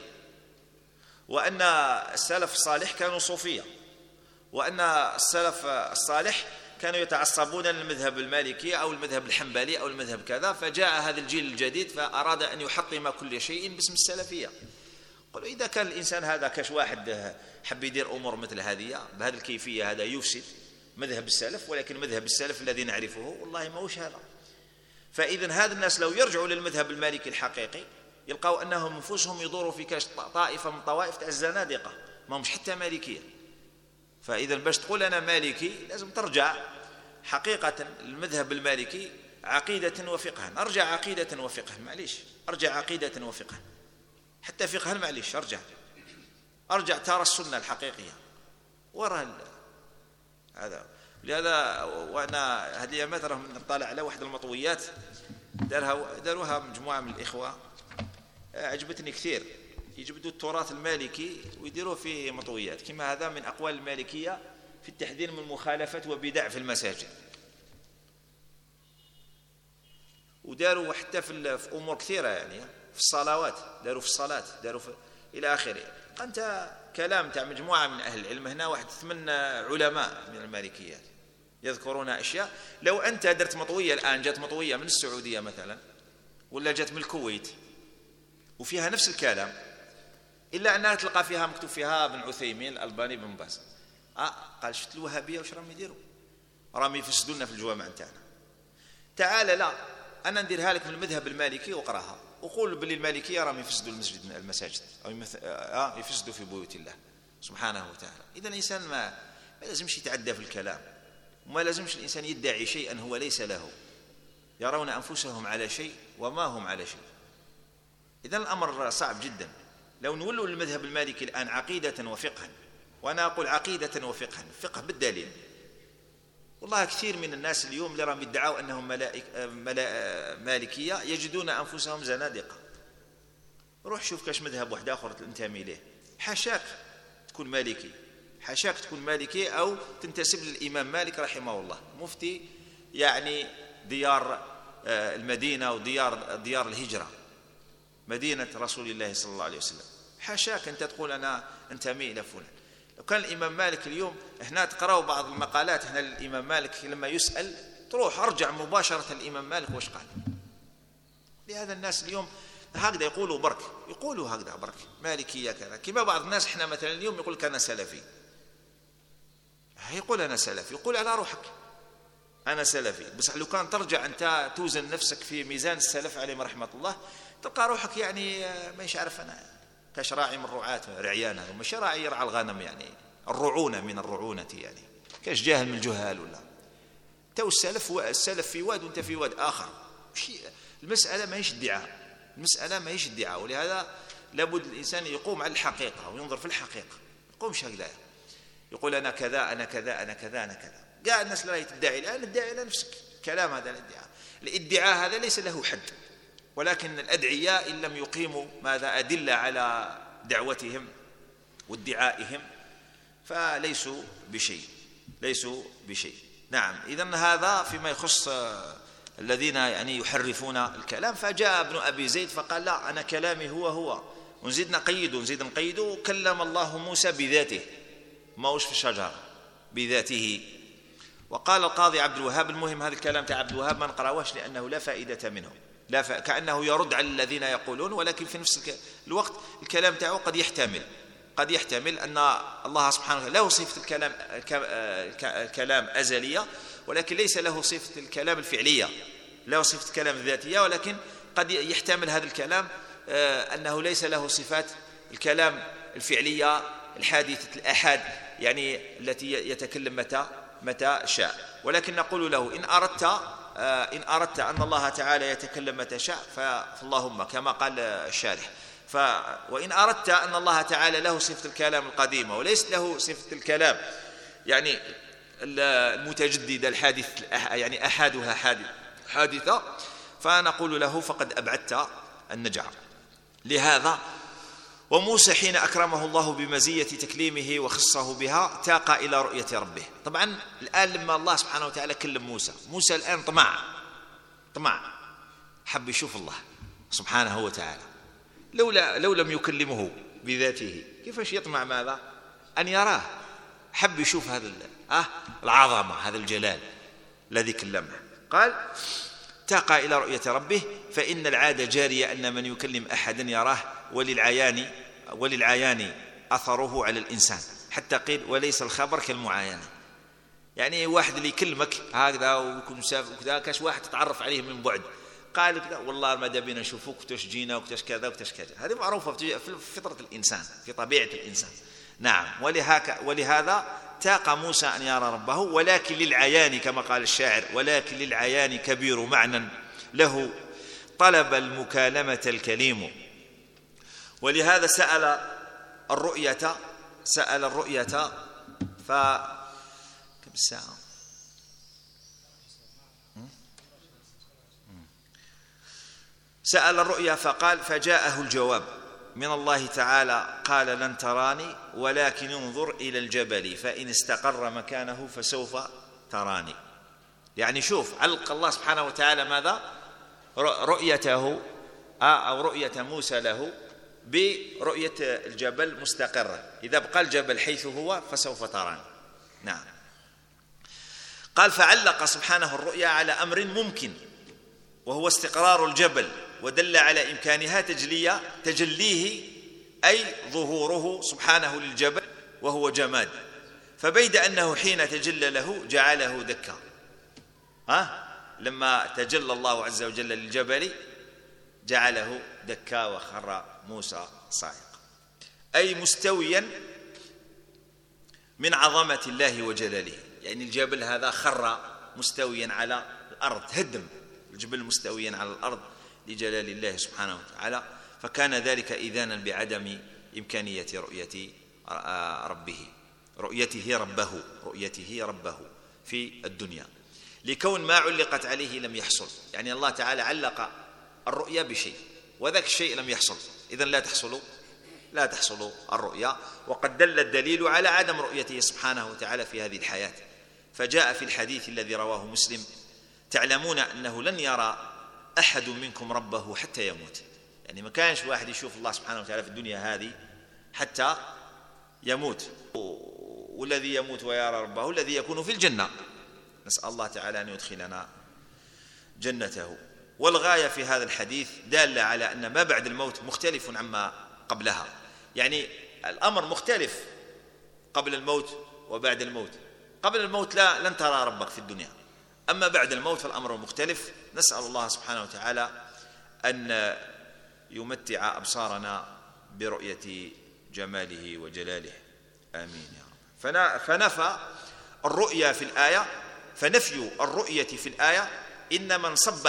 وأن السلف الصالح كانوا صوفية، وأن السلف الصالح كانوا يتعصبون للمذهب المالكي أو المذهب الحنبلي أو المذهب كذا، فجاء هذا الجيل الجديد فأراد أن يحطم كل شيء باسم السلفية. قالوا إذا كان الإنسان هذا كاش واحد حب يدير أمور مثل هذه بهذه الكيفية، هذا يفسد مذهب السلف، ولكن مذهب السلف الذي نعرفه والله ما هوش هذا. فإذن هذا الناس لو يرجعوا للمذهب المالكي الحقيقي يلقوا أنهم أنفسهم يدوروا في كاش طائفة من طوائف تاع الزنادقة، ما همش حتى مالكية. فإذا باش تقول أنا مالكي لازم ترجع حقيقة المذهب المالكي عقيدة وفقها. أرجع عقيدة وفقها، معليش، أرجع عقيدة وفقها، حتى فقها معليش، أرجع ترى السنة الحقيقية وراء هذا. لهذا وأنا هذه الأيامات نطالع على واحد المطويات داروها مجموعة من الإخوة، عجبتني كثير، يجبدوا التراث المالكي ويديروه في مطويات كما هذا من أقوال المالكية في التحذير من المخالفة وبدع في المساجد. وداروا حتى في أمور كثيرة، يعني في الصلوات، داروا في الصلاة، داروا في إلى آخره. أنت كلام تاع مجموعة من أهل العلم هنا، واحد 8 علماء من المالكيات يذكرون أشياء. لو أنت درت مطوية الآن، جات مطوية من السعودية مثلا ولا جات من الكويت وفيها نفس الكلام، إلا أنها تلقى فيها مكتوب فيها ابن عثيمين، الألباني، بن باز، قال شفت الوهابية وش راهم يديروا؟ راهم يفسدوا لنا في الجوامع نتاعنا. تعال لا، أنا نديرها لك من المذهب المالكي وقراها، وقول باللي المالكية راهم يفسدوا المساجد أو يفسدوا في بيوت الله سبحانه وتعالى. إذا الإنسان ما لازمش يتعدى في الكلام، وما لازمش الإنسان يدعي شيئا هو ليس له. يرون أنفسهم على شيء وما هم على شيء. إذا الأمر صعب جدا. لو نولوا للمذهب المالكي الآن عقيدة وفقها، وأنا أقول عقيدة وفقها، فقه بالدليل. والله كثير من الناس اليوم اللي راهم يدعوا أنهم مالكية يجدون أنفسهم زنادقة. روح شوف كاش مذهب واحد آخر تنتمي إليه، حاشاك تكون مالكي، حاشاك تكون مالكي أو تنتسب للإمام مالك رحمه الله، مفتي يعني ديار المدينة وديار الهجرة، مدينة رسول الله صلى الله عليه وسلم. حاشاك أنت تقول أنا أنتمي إلى فلان. لو كان الإمام مالك اليوم هنا تقرأوا بعض المقالات هنا للإمام مالك لما يسأل تروح أرجع مباشرة الإمام مالك وش قال. لهذا الناس اليوم هكذا يقولوا برك، يقولوا هكذا برك مالكية كذا. كما بعض الناس احنا مثلا اليوم يقول لك أنا سلفي، يقول أنا سلفي، يقول على روحك أنا سلفي. بس لو كان ترجع أنت توزن نفسك في ميزان السلف عليهم رحمة الله تلقى روحك يعني مش عارف أنا كاش راعي من الرعاة، رعيانة ومش راعي يرعى الغنم، يعني الرعونة من الرعونة، يعني كاش جاهل من الجهال. ولا تو السلف في واد وانت في واد آخر. المسألة ما هيش ادعاء، المسألة ما هيش ادعاء. ولهذا لابد الإنسان يقوم على الحقيقة وينظر في الحقيقة، يقومش هكذا يقول أنا كذا أنا كذا أنا كذا أنا كذا. قاعد الناس لا تدعي الآن، ادعي على نفسك. كلام هذا الادعاء هذا ليس له حد، ولكن الأدعياء إن لم يقيموا ماذا أدلة على دعوتهم وادعائهم فليسوا بشيء. نعم. إذن هذا فيما يخص الذين يعني يحرفون الكلام. فجاء ابن أبي زيد فقال لا، أنا كلامي هو ونزيد نقيده كلم الله موسى بذاته، ما هوش في الشجرة، بذاته. وقال القاضي عبد الوهاب، المهم هذا الكلام تاع عبد الوهاب ما نقراوش لأنه لا فائدة منه، كأنه يرد على الذين يقولون، ولكن في نفس الوقت الكلام تاعه قد يحتمل أن الله سبحانه وتعالى له صفة الكلام أزلية، ولكن ليس له صفة الكلام الفعلية، له صفة الكلام الذاتية، ولكن قد يحتمل هذا الكلام أنه ليس له صفات الكلام الفعلية الحادثة الأحاد، يعني التي يتكلم متى شاء. ولكن نقول له إن أردت أن الله تعالى يتكلم متى شاء فاللهم كما قال الشارح. وإن أردت أن الله تعالى له صفة الكلام القديمة وليس له صفة الكلام يعني المتجددة الحادث، يعني أحادها حادثة، فنقول له فقد أبعدت النجع. لهذا وموسى حين أكرمه الله بمزية تكليمه وخصه بها تاق إلى رؤية ربه. طبعا الآن لما الله سبحانه وتعالى كلم موسى الآن طمع حب يشوف الله سبحانه وتعالى. لو لم يكلمه بذاته كيفاش يطمع ماذا؟ أن يراه. حب يشوف هذا العظمة، هذا الجلال الذي كلمه. قال: تاقى إلى رؤية ربه، فإن العادة جارية أن من يكلم أحدا يراه وللعيان أثره على الإنسان، حتى قيل: وليس الخبر كالمعاينة. يعني واحد اللي يكلمك هكذا ويكون مسافر وكذا، كاش واحد تتعرف عليه من بعد، قال كذا: والله ما دابينا نشوفوك وتش جينا وتش كذا وتش كذا. هذه معروفة في فطرة الإنسان، في طبيعة الإنسان. نعم. ولهذا تاقى موسى أن يرى ربه، ولكن للعيان كما قال الشاعر: ولكن للعيان كبير معنى له طلب المكالمة الكليم. ولهذا سأل الرؤية كم الساعة؟ سأل الرؤيا فقال: فجاءه الجواب من الله تعالى قال: لن تراني ولكن انظر إلى الجبل فإن استقر مكانه فسوف تراني. يعني شوف، علق الله سبحانه وتعالى ماذا؟ رؤيته أو رؤية موسى له برؤية الجبل مستقرا. إذا بقى الجبل حيث هو فسوف تراني. نعم. قال: فعلق سبحانه الرؤيا على أمر ممكن وهو استقرار الجبل، ودل على إمكانها تجليه أي ظهوره سبحانه للجبل وهو جماد، فبيد أنه حين تجلى له جعله دكا. لما تجلى الله عز وجل للجبل جعله دكا وخر موسى صاعقا، أي مستويا من عظمة الله وجلاله. يعني الجبل هذا خر مستويا على الأرض، تهدم الجبل مستويا على الأرض لجلال الله سبحانه وتعالى، فكان ذلك إذانا بعدم إمكانية رؤيته ربه في الدنيا، لكون ما علقت عليه لم يحصل. يعني الله تعالى علق الرؤيا بشيء وذاك الشيء لم يحصل، إذن لا تحصل الرؤيا. وقد دل الدليل على عدم رؤيته سبحانه وتعالى في هذه الحياة، فجاء في الحديث الذي رواه مسلم: تعلمون أنه لن يرى أحد منكم ربه حتى يموت. يعني ما كانش واحد يشوف الله سبحانه وتعالى في الدنيا هذه حتى يموت، والذي يموت ويرى ربه الذي يكون في الجنة. نسأل الله تعالى أن يدخلنا جنته. والغاية في هذا الحديث دالة على أن ما بعد الموت مختلف عما قبلها، يعني الأمر مختلف قبل الموت وبعد الموت. قبل الموت لن ترى ربك في الدنيا، أما بعد الموت فالأمر مختلف. نسأل الله سبحانه وتعالى أن يمتع أبصارنا برؤية جماله وجلاله، آمين يا رب. فنفى الرؤيا في الآية، فنفي الرؤية في الآية إنما انصب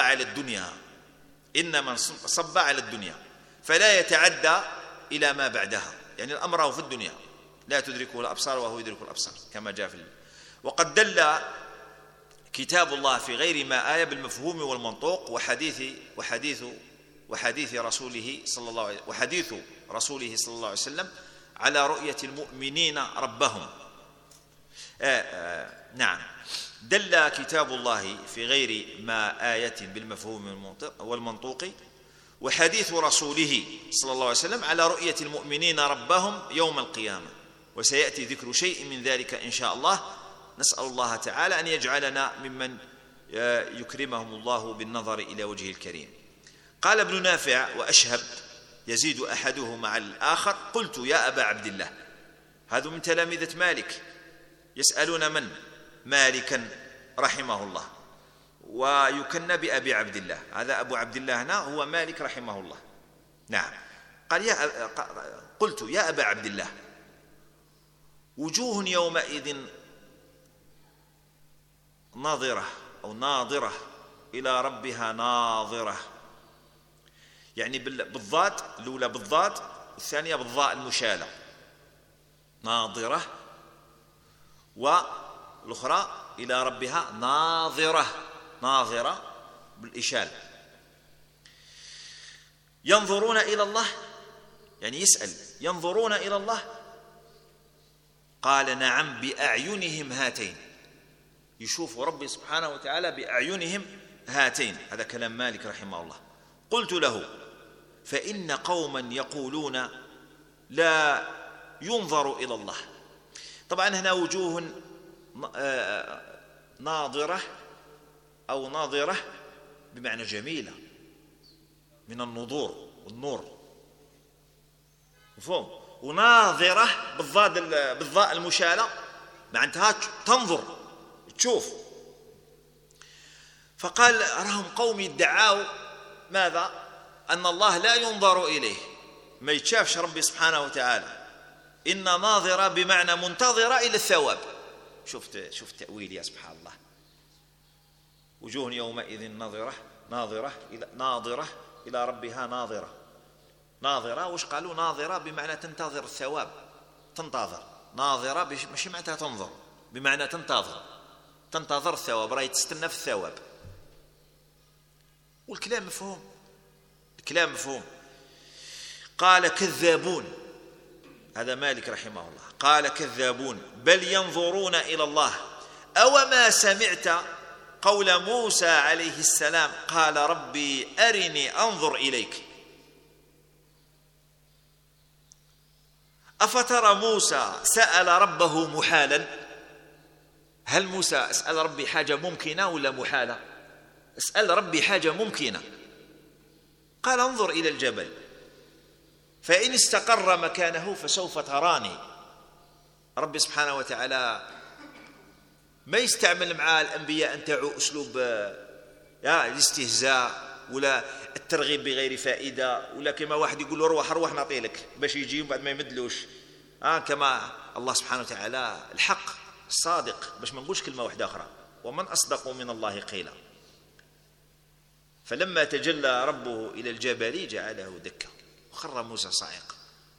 على الدنيا فلا يتعدى إلى ما بعدها. يعني الأمر هو في الدنيا، لا تدركه الأبصار وهو يدرك الأبصار كما جاء في وقد دل كتاب الله في غير ما آية بالمفهوم والمنطوق وحديث رسوله صلى الله عليه وسلم على رؤية المؤمنين ربهم. نعم. دل كتاب الله في غير ما آية بالمفهوم والمنطوق وحديث رسوله صلى الله عليه وسلم على رؤية المؤمنين ربهم يوم القيامة، وسيأتي ذكر شيء من ذلك إن شاء الله. نسأل الله تعالى أن يجعلنا ممن يكرمهم الله بالنظر إلى وجهه الكريم. قال ابن نافع وأشهب يزيد أحدهما على الآخر: قلت يا أبا عبد الله. هذا من تلامذة مالك، يسألون من؟ مالكا رحمه الله، ويكنى بأبي عبد الله. هذا أبو عبد الله هنا هو مالك رحمه الله. نعم. قال قلت يا أبا عبد الله، وجوه يومئذ ناظرة أو ناظرة إلى ربها ناظرة، يعني بالضاد، الأولى بالضاد والثانية بالضاء المشالة، ناظرة، والأخرى إلى ربها ناظرة بالإشالة. ينظرون إلى الله، يعني يسأل ينظرون إلى الله؟ قال نعم بأعينهم هاتين، يشوفوا ربي سبحانه وتعالى بأعينهم هاتين. هذا كلام مالك رحمه الله. قلت له فإن قوما يقولون لا ينظر إلى الله. طبعا هنا وجوه ناظرة أو ناظرة بمعنى جميلة، من النضور والنور، مفهوم. وناظرة بالضاء المشالة معناتها تنظر تشوف. فقال راهم قوم ادعوا ماذا؟ أن الله لا ينظر إليه، ما يتشافش ربي سبحانه وتعالى. إن ناظرة بمعنى منتظرة إلى الثواب. شوف تأويل يا سبحان الله. وجوه يومئذ ناظرة إلى ربها ناظرة. وش قالوا؟ ناظرة بمعنى تنتظر الثواب، تنتظر. ناظرة مش معناتها تنظر، بمعنى تنتظر الثواب، راهي تستنى في الثواب. والكلام مفهوم، الكلام مفهوم. قال كذابون، هذا مالك رحمه الله، قال كذابون بل ينظرون إلى الله. أوما سمعت قول موسى عليه السلام قال ربي أرني أنظر إليك؟ أفترى موسى سأل ربه محالا؟ هل موسى أسأل ربي حاجة ممكنة ولا محالة؟ أسأل ربي حاجة ممكنة. قال انظر إلى الجبل فإن استقر مكانه فسوف تراني. ربي سبحانه وتعالى ما يستعمل مع الأنبياء أن أسلوب الاستهزاء ولا الترغيب بغير فائدة، ولا كما واحد يقول له روح نعطي لك باش يجي بعد ما يمدلوش. كما الله سبحانه وتعالى الحق الصادق، باش ما نقولش كلمة واحدة أخرى، ومن أصدق من الله قيلا. فلما تجلى ربه إلى الجبل جعله دكا وخر موسى صاعقا.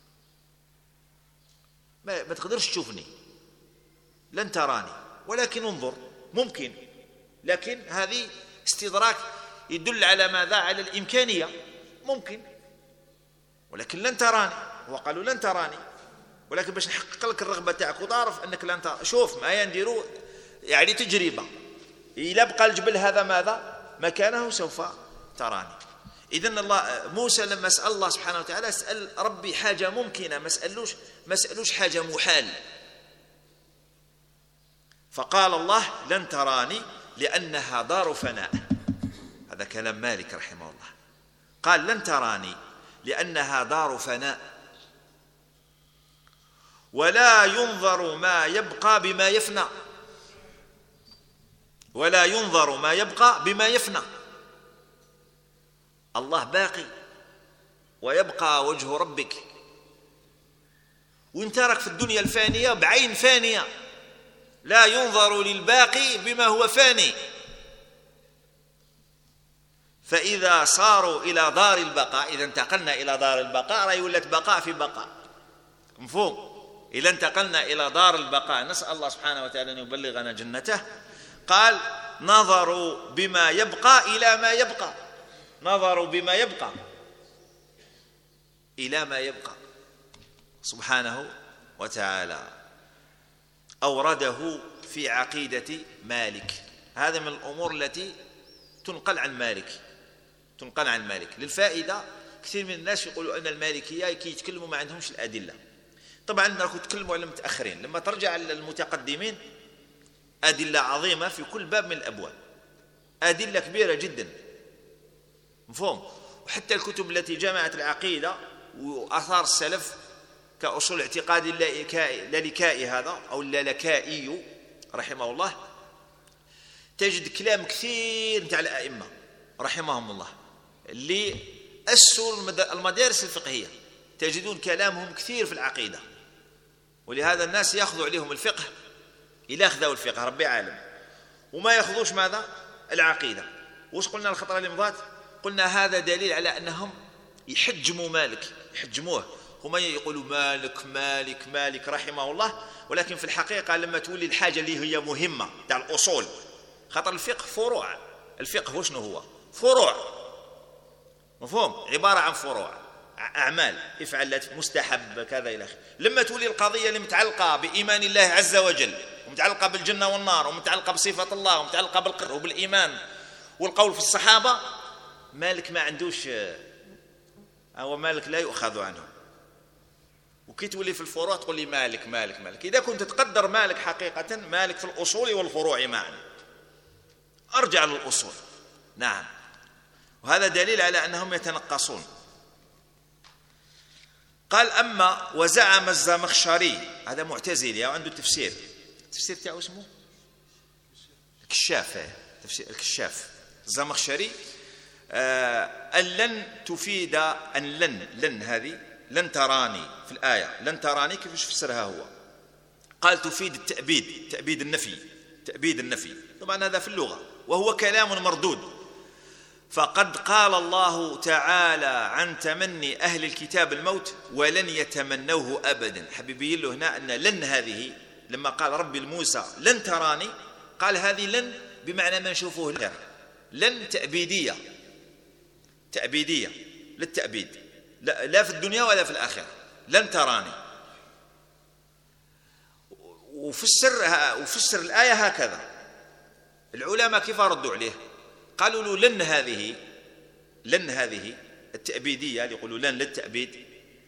ما تقدرش تشوفني، لن تراني، ولكن انظر. ممكن، لكن هذه استدراك يدل على ماذا؟ على الإمكانية. ممكن، ولكن لن تراني. وقالوا لن تراني، ولكن باش نحقق لك الرغبة تاعك وتعرف أنك لن ترى. شوف ما ينديروا يعني تجربة. إذا بقى الجبل هذا ماذا؟ مكانه سوف تراني. إذن الله موسى لما سأل الله سبحانه وتعالى سأل ربي حاجة ممكنة، ما سألوش حاجة محال. فقال الله لن تراني لأنها دار فناء. هذا كلام مالك رحمه الله. قال لن تراني لأنها دار فناء، ولا ينظر ما يبقى بما يفنى، ولا ينظر ما يبقى بما يفنى. الله باقي ويبقى وجه ربك، وانت راك في الدنيا الفانية بعين فانية. لا ينظر للباقي بما هو فاني. فإذا صاروا إلى دار البقاء، إذا انتقلنا إلى دار البقاء رأي ولت بقاء في بقاء، مفهوم؟ إذا انتقلنا إلى دار البقاء نسأل الله سبحانه وتعالى أن يبلغنا جنته. قال نظروا بما يبقى إلى ما يبقى، نظروا بما يبقى إلى ما يبقى سبحانه وتعالى. أورده في عقيدة مالك. هذا من الأمور التي تنقل عن مالك للفائدة. كثير من الناس يقولوا أن المالكية كي يتكلموا ما عندهمش الأدلة. طبعا نحن نتكلموا على المتأخرين، لما ترجع للمتقدمين أدلة عظيمة في كل باب من الأبواب، أدلة كبيرة جدا، مفهوم؟ وحتى الكتب التي جمعت العقيدة وآثار السلف كأصول اعتقاد اللالكائي هذا أو اللالكائي رحمه الله، تجد كلام كثير نتاع الأئمة رحمهم الله اللي أسسوا المدارس الفقهية، تجدون كلامهم كثير في العقيدة. ولهذا الناس يأخذوا عليهم الفقه، إلا أخذوا الفقه ربي عالم، وما يأخذوش ماذا؟ العقيدة. وش قلنا الخطرة اللي مضات؟ قلنا هذا دليل على أنهم يحجموا مالك، يحجموه. هما يقولوا مالك رحمه الله، ولكن في الحقيقة لما تولي الحاجة اللي هي مهمة تاع الأصول، خطر الفقه فروع. الفقه هو شنو هو؟ فروع، مفهوم؟ عبارة عن فروع، أعمال افعل مستحب كذا إلى آخره. لما تولي القضية اللي متعلقة بإيمان الله عز وجل، ومتعلقة بالجنة والنار، ومتعلقة بصفة الله، ومتعلقة بالقرب وبالإيمان والقول في الصحابة، مالك ما عندوش، أو مالك لا يؤخذ عنه. وكي تولي في الفروع تقول لي مالك مالك مالك. إذا كنت تقدر مالك حقيقة، مالك في الأصول والفروع معا، أرجع للأصول. نعم، وهذا دليل على أنهم يتنقصون. قال أما وزعم الزمخشري، هذا معتزلي وعنده تفسير تاعو اسمه الكشاف، تفسير الكشاف الزمخشري، أن لن تفيد، أن لن هذه لن تراني في الآية، لن تراني كيفاش فسرها هو؟ قال تفيد التأبيد، تأبيد النفي. طبعا هذا في اللغة وهو كلام مردود. فقد قال الله تعالى عن تمني أهل الكتاب الموت ولن يتمنوه أبدا. حبيبي له هنا أن لن هذه لما قال ربي لموسى لن تراني، قال هذه لن بمعنى ما نشوفه الآن، لن تأبيدية للتأبيد، لا في الدنيا ولا في الآخرة، لن تراني. وفسر الآية هكذا. العلماء كيف ردوا عليه؟ قالوا له لن هذه التأبيدية اللي يقولوا لن للتأبيد،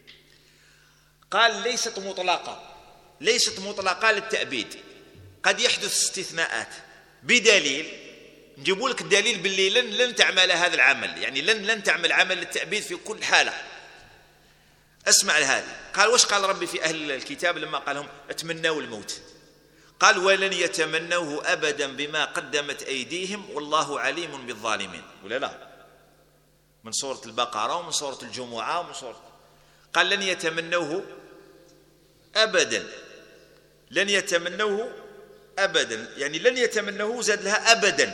قال ليست مطلقة للتأبيد، قد يحدث استثناءات بدليل. نجيبوا لك الدليل باللي لن تعمل هذا العمل، يعني لن تعمل عمل للتأبيد في كل حالة. اسمع لهذه. قال واش قال ربي في أهل الكتاب لما قال لهم اتمنوا الموت؟ قال ولن يتمنوه أبدا بما قدمت أيديهم والله عليم بالظالمين، ولا لا؟ من سورة البقرة ومن سورة الجمعة ومن سورة، قال لن يتمنوه أبدا، لن يتمنوه أبدا، يعني لن يتمنوه زاد لها أبدا،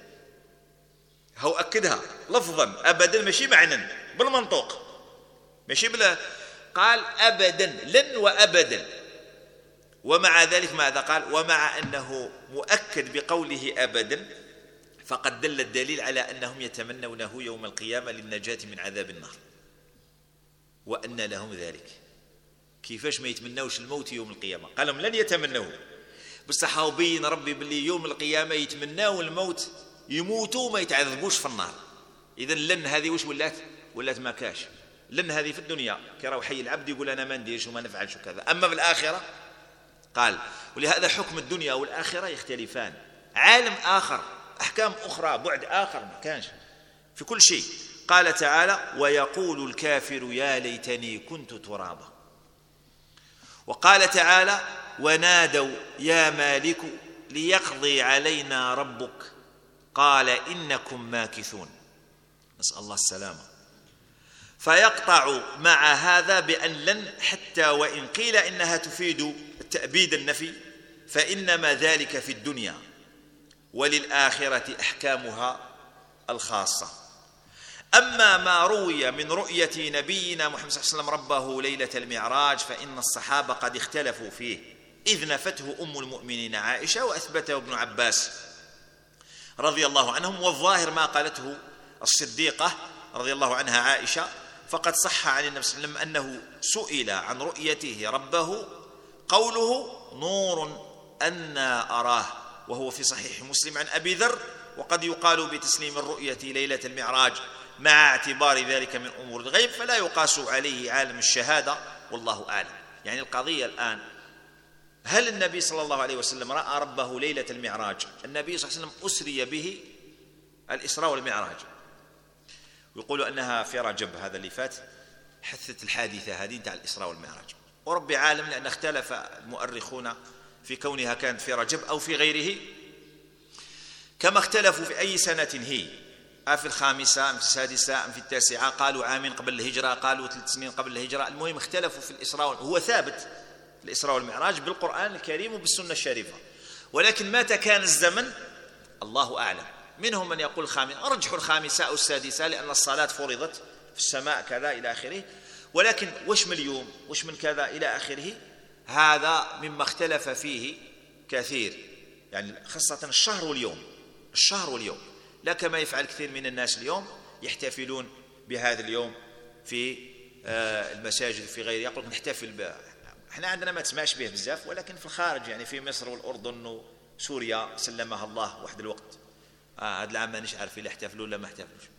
هو أكدها لفظا أبدا ماشي معنى بالمنطوق، ماشي بلا، قال أبدا لن وأبدا. ومع ذلك ماذا قال؟ ومع أنه مؤكد بقوله أبدا فقد دل الدليل على أنهم يتمنونه يوم القيامة للنجاة من عذاب النار، وأن لهم ذلك. كيفاش ما يتمنوش الموت يوم القيامة؟ قال لهم لن يتمنوه، بصح وبين ربي باللي يوم القيامة يتمناو الموت، يموتوا ما يتعذبوش في النار. إذن لن هذه وش ولات ما كاش. لن هذه في الدنيا كي راهو حي العبد يقول أنا ما نديرش وما نفعلش وكذا، أما في الآخرة قال. ولهذا حكم الدنيا والآخرة يختلفان، عالم آخر، أحكام أخرى، بعد آخر ما كانش في كل شيء. قال تعالى ويقول الكافر يا ليتني كنت ترابا. وقال تعالى ونادوا يا مالك ليقضي علينا ربك قال إنكم ماكثون، نسأل الله السلامة. فيقطع مع هذا بأن لن حتى وإن قيل إنها تفيد التأبيد النفي فإنما ذلك في الدنيا، وللآخرة أحكامها الخاصة. أما ما روي من رؤية نبينا محمد صلى الله عليه وسلم ربه ليلة المعراج فإن الصحابة قد اختلفوا فيه، إذ نفته أم المؤمنين عائشة وأثبته ابن عباس رضي الله عنهم، والظاهر ما قالته الصديقة رضي الله عنها عائشة. فقد صح عن النبي صلى الله عليه وسلم أنه سئل عن رؤيته ربه قوله نور أنا أراه، وهو في صحيح مسلم عن أبي ذر. وقد يقال بتسليم الرؤية ليلة المعراج مع اعتبار ذلك من أمور الغيب، فلا يقاس عليه عالم الشهادة والله أعلم. يعني القضية الآن هل النبي صلى الله عليه وسلم رأى ربه ليلة المعراج؟ النبي صلى الله عليه وسلم أسري به الإسراء والمعراج، ويقولوا أنها في رجب هذا اللي فات حثت الحادثة هذه تاع الإسراء والمعراج، وربي عالم لأن اختلف المؤرخون في كونها كانت في رجب أو في غيره، كما اختلفوا في أي سنة هي، في الخامسة أم في السادسة أم في التاسعة، قالوا عامين قبل الهجرة، قالوا 3 سنين قبل الهجرة. المهم اختلفوا في الإسراء، هو ثابت الإسراء والمعراج بالقرآن الكريم وبالسنة الشريفة، ولكن متى كان الزمن الله أعلم. منهم من يقول الخامسة، أرجحوا الخامسة أو السادسة لأن الصلاة فرضت في السماء كذا إلى آخره، ولكن وش من اليوم وش من كذا إلى آخره، هذا مما اختلف فيه كثير، يعني خاصة الشهر واليوم، لا كما يفعل كثير من الناس اليوم يحتفلون بهذا اليوم في المساجد في غيره، يقول نحتفل احنا عندنا ما تسمعش به بزاف، ولكن في الخارج يعني في مصر والأردن وسوريا سلمها الله واحد الوقت هذا العام مانيش عارف إلا احتفلوا ولا ما احتفلوش،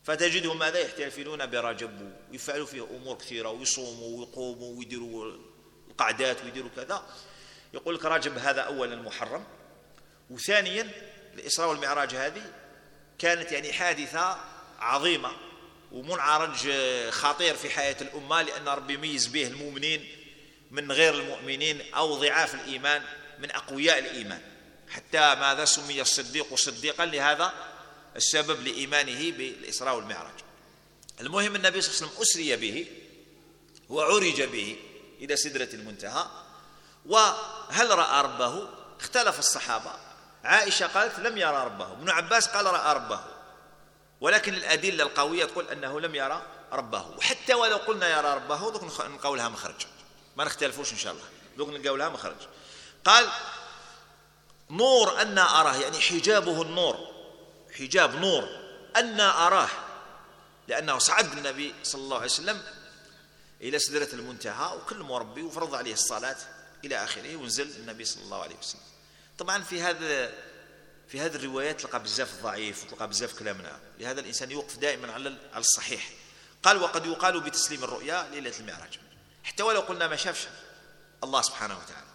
فتجدهم ماذا يحتفلون برجب ويفعلوا فيه أمور كثيرة ويصوموا ويقوموا ويديروا القعدات ويديروا كذا. يقول لك رجب هذا أولا محرم، وثانيا الإسراء والمعراج هذه كانت يعني حادثة عظيمة ومنعرج خطير في حياة الأمة، لأن ربي يميز به المؤمنين من غير المؤمنين أو ضعاف الإيمان من أقوياء الإيمان، حتى ماذا سمي الصديق صديقا لهذا السبب لإيمانه بالإسراء والمعراج. المهم النبي صلى الله عليه وسلم أسري به وعرج به إلى سدرة المنتهى. وهل رأى ربه؟ اختلف الصحابة. عائشة قالت لم يرى ربه، ابن عباس قال رأى ربه، ولكن الأدلة القوية تقول أنه لم يرى ربه. وحتى ولو قلنا يرى ربه ذوك نلقاو لها مخرج، ما نختلفوش إن شاء الله، ذوك نلقاو لها مخرج. قال نور أن أراه، يعني حجابه النور، حجاب نور أن أراه، لأنه صعد النبي صلى الله عليه وسلم إلى سدرة المنتهى وكل مربي وفرض عليه الصلاة إلى آخره، ونزل النبي صلى الله عليه وسلم. طبعا في هذه الروايات تلقى بزاف ضعيف وتلقى بزاف كلامنا، لهذا الإنسان يوقف دائما على الصحيح. قال وقد يقال بتسليم الرؤيا ليلة المعراج، حتى ولو قلنا ما شافش الله سبحانه وتعالى،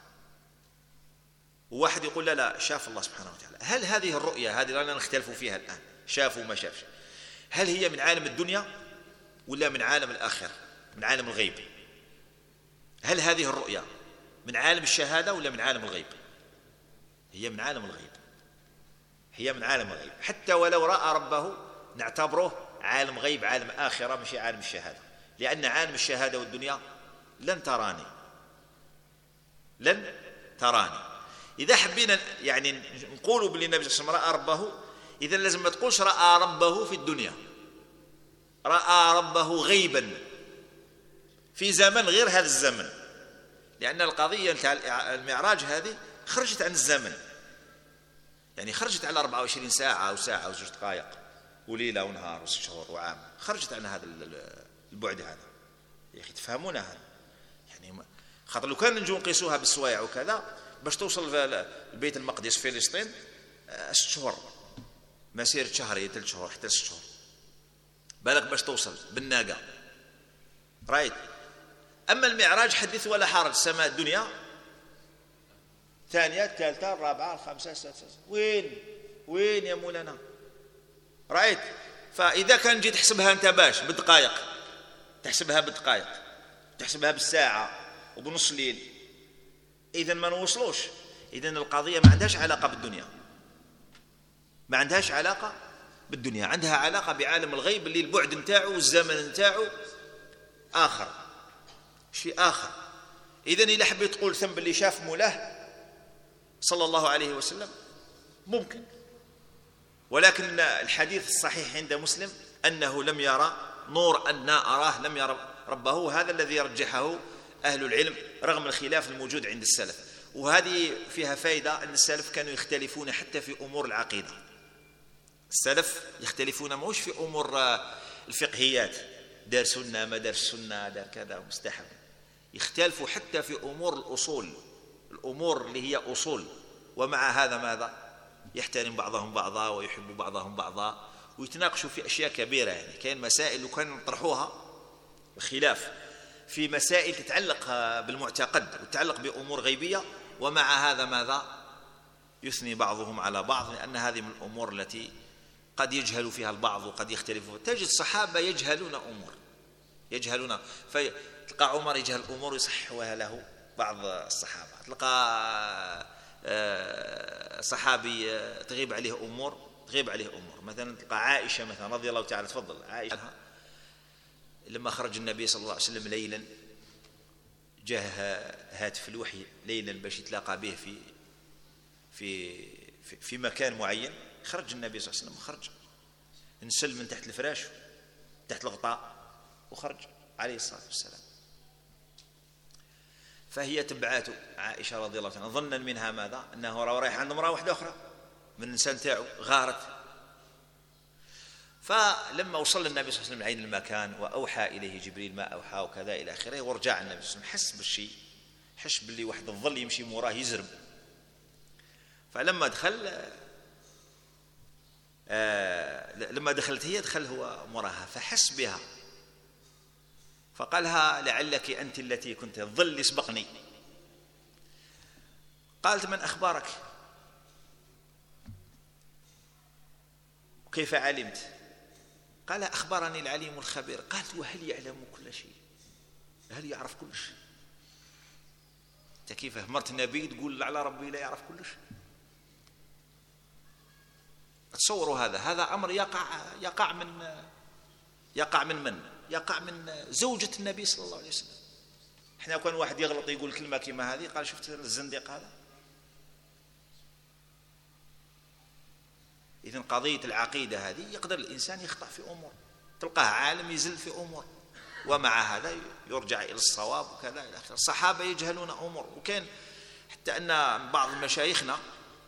وواحد يقول لا شاف الله سبحانه وتعالى. هل هذه الرؤيا هذه لا نختلف فيها الآن، شاف وما شافش، هل هي من عالم الدنيا ولا من عالم الآخرة، من عالم الغيب؟ هل هذه الرؤيا من عالم الشهادة ولا من عالم الغيب؟ هي من عالم الغيب، هي من عالم الغيب. حتى ولو رأى ربه نعتبره عالم غيب، عالم آخرة، مش عالم الشهادة، لأن عالم الشهادة والدنيا لن تراني، لن تراني. إذا حبينا يعني نقولوا باللي النبي صلى الله عليه وسلم رأى ربه، إذا لازم ما تقولش رأى ربه في الدنيا، رأى ربه غيبا في زمن غير هذا الزمن، لأن القضية نتاع المعراج هذه خرجت عن الزمن، يعني خرجت على 24 ساعة أو ساعة وزوج دقائق وليلة ونهار وشهور وعام، خرجت عن هذا البعد هذا. يا أخي تفهمون هذا، يعني خاطر لو كان نجو نقيسوها بالسوايع وكذا باش توصل البيت المقدس فلسطين 6 شهور، مسيرة شهر 3 شهور حتى 6 شهور، بالك باش توصل بالناقة، رايت. أما المعراج حدث ولا حرج، سماء الدنيا ثانية الثالثة الرابعة الخامسة السادسة، وين يا مولانا، رأيت. فإذا كان جيت تحسبها أنت باش بالدقائق، تحسبها بالدقائق، تحسبها بالساعة وبنص ليل، إذن ما نوصلوش. إذن القضية ما عندهاش علاقة بالدنيا، ما عندهاش علاقة بالدنيا، عندها علاقة بعالم الغيب اللي البعد نتاعو والزمن نتاعو آخر، شيء آخر. إذن إذا حبيت تقول ثم اللي شاف مولاه صلى الله عليه وسلم ممكن، ولكن الحديث الصحيح عند مسلم أنه لم يرى نور أن أراه، لم يرى ربه، هذا الذي رجحه أهل العلم رغم الخلاف الموجود عند السلف. وهذه فيها فائدة أن السلف كانوا يختلفون حتى في أمور العقيدة، السلف يختلفون مش في أمور الفقهيات، دار سنة ما دار السنة، دار كذا مستحب، يختلفوا حتى في أمور الأصول، الأمور اللي هي أصول. ومع هذا ماذا؟ يحترم بعضهم بعضا ويحب بعضهم بعضا ويتناقشوا في أشياء كبيرة. يعني كاين مسائل وكان نطرحوها الخلاف في مسائل تتعلق بالمعتقد وتتعلق بأمور غيبية، ومع هذا ماذا؟ يثني بعضهم على بعض، لأن هذه من الأمور التي قد يجهل فيها البعض وقد يختلف. تجد الصحابة يجهلون أمور، يجهلون، فتلقى عمر يجهل أمور يصححها له بعض الصحابة، تلقى صحابي تغيب عليه أمور، مثلا تلقى عائشة مثلا رضي الله تعالى، تفضل عائشة، لما خرج النبي صلى الله عليه وسلم ليلا، جاء هاتف الوحي ليلا باش يتلاقى به في مكان معين. خرج النبي صلى الله عليه وسلم، خرج نسل من تحت الفراش تحت الغطاء وخرج عليه الصلاة والسلام. فهي تبعاته عائشة رضي الله عنها ظنا منها ماذا؟ أنه رايح عند امرأة واحدة أخرى من الإنسان تاعو، غارت. فلما وصل النبي صلى الله عليه وسلم عين المكان وأوحى إليه جبريل ما أوحى وكذا إلى آخره، ورجع النبي صلى الله عليه وسلم حس بالشيء، حس باللي واحد الظل يمشي موراه يزرم. فلما دخل لما دخلت هي دخل هو أمورها فحس بها فقالها لعلك أنت التي كنت الظل يسبقني. قالت من أخبارك وكيف علمت؟ قال أخبرني العليم الخبير. قالت وهل يعلم كل شيء؟ هل يعرف كل شيء؟ انت كيف مرت النبي تقول على ربي لا يعرف كل شيء؟ تصوروا هذا أمر يقع من زوجة النبي صلى الله عليه وسلم. احنا كان واحد يغلط يقول كلمة كما هذه قال شفت الزنديق هذا. إذن قضية العقيدة هذه يقدر الإنسان يخطأ في أمور، تلقاه عالم يزل في أمور، ومع هذا يرجع إلى الصواب وكذا إلى آخره. الصحابة يجهلون أمور، وكان حتى أن بعض مشايخنا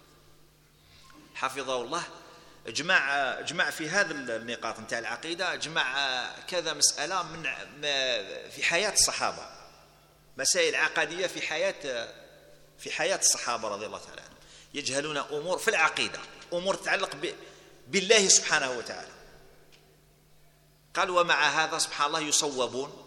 حفظه الله اجمع في هذا النقاط نتاع العقيدة، اجمع كذا مسألة في حياة الصحابة، مسائل عقدية في حياة الصحابة رضي الله تعالى عنهم. يجهلون أمور في العقيدة، أمور تتعلق بالله سبحانه وتعالى. قال ومع هذا سبحان الله يصوبون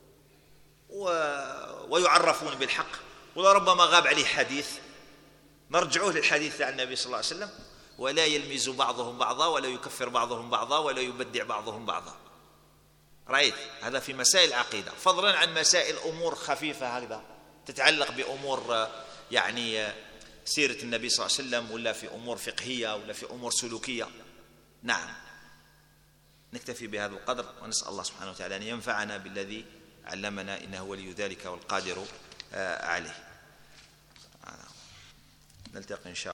ويعرفون بالحق، ولربما غاب عليه حديث نرجعوه للحديث عن النبي صلى الله عليه وسلم، ولا يلمز بعضهم بعضا ولا يكفر بعضهم بعضا ولا يبدع بعضهم بعضا. رأيت هذا في مسائل العقيدة، فضلا عن مسائل أمور خفيفة هكذا تتعلق بأمور يعني سيرة النبي صلى الله عليه وسلم، ولا في أمور فقهية ولا في أمور سلوكية. نعم، نكتفي بهذا القدر، ونسأل الله سبحانه وتعالى أن ينفعنا بالذي علمنا، إنه ولي ذلك والقادر عليه. نلتقي إن شاء الله.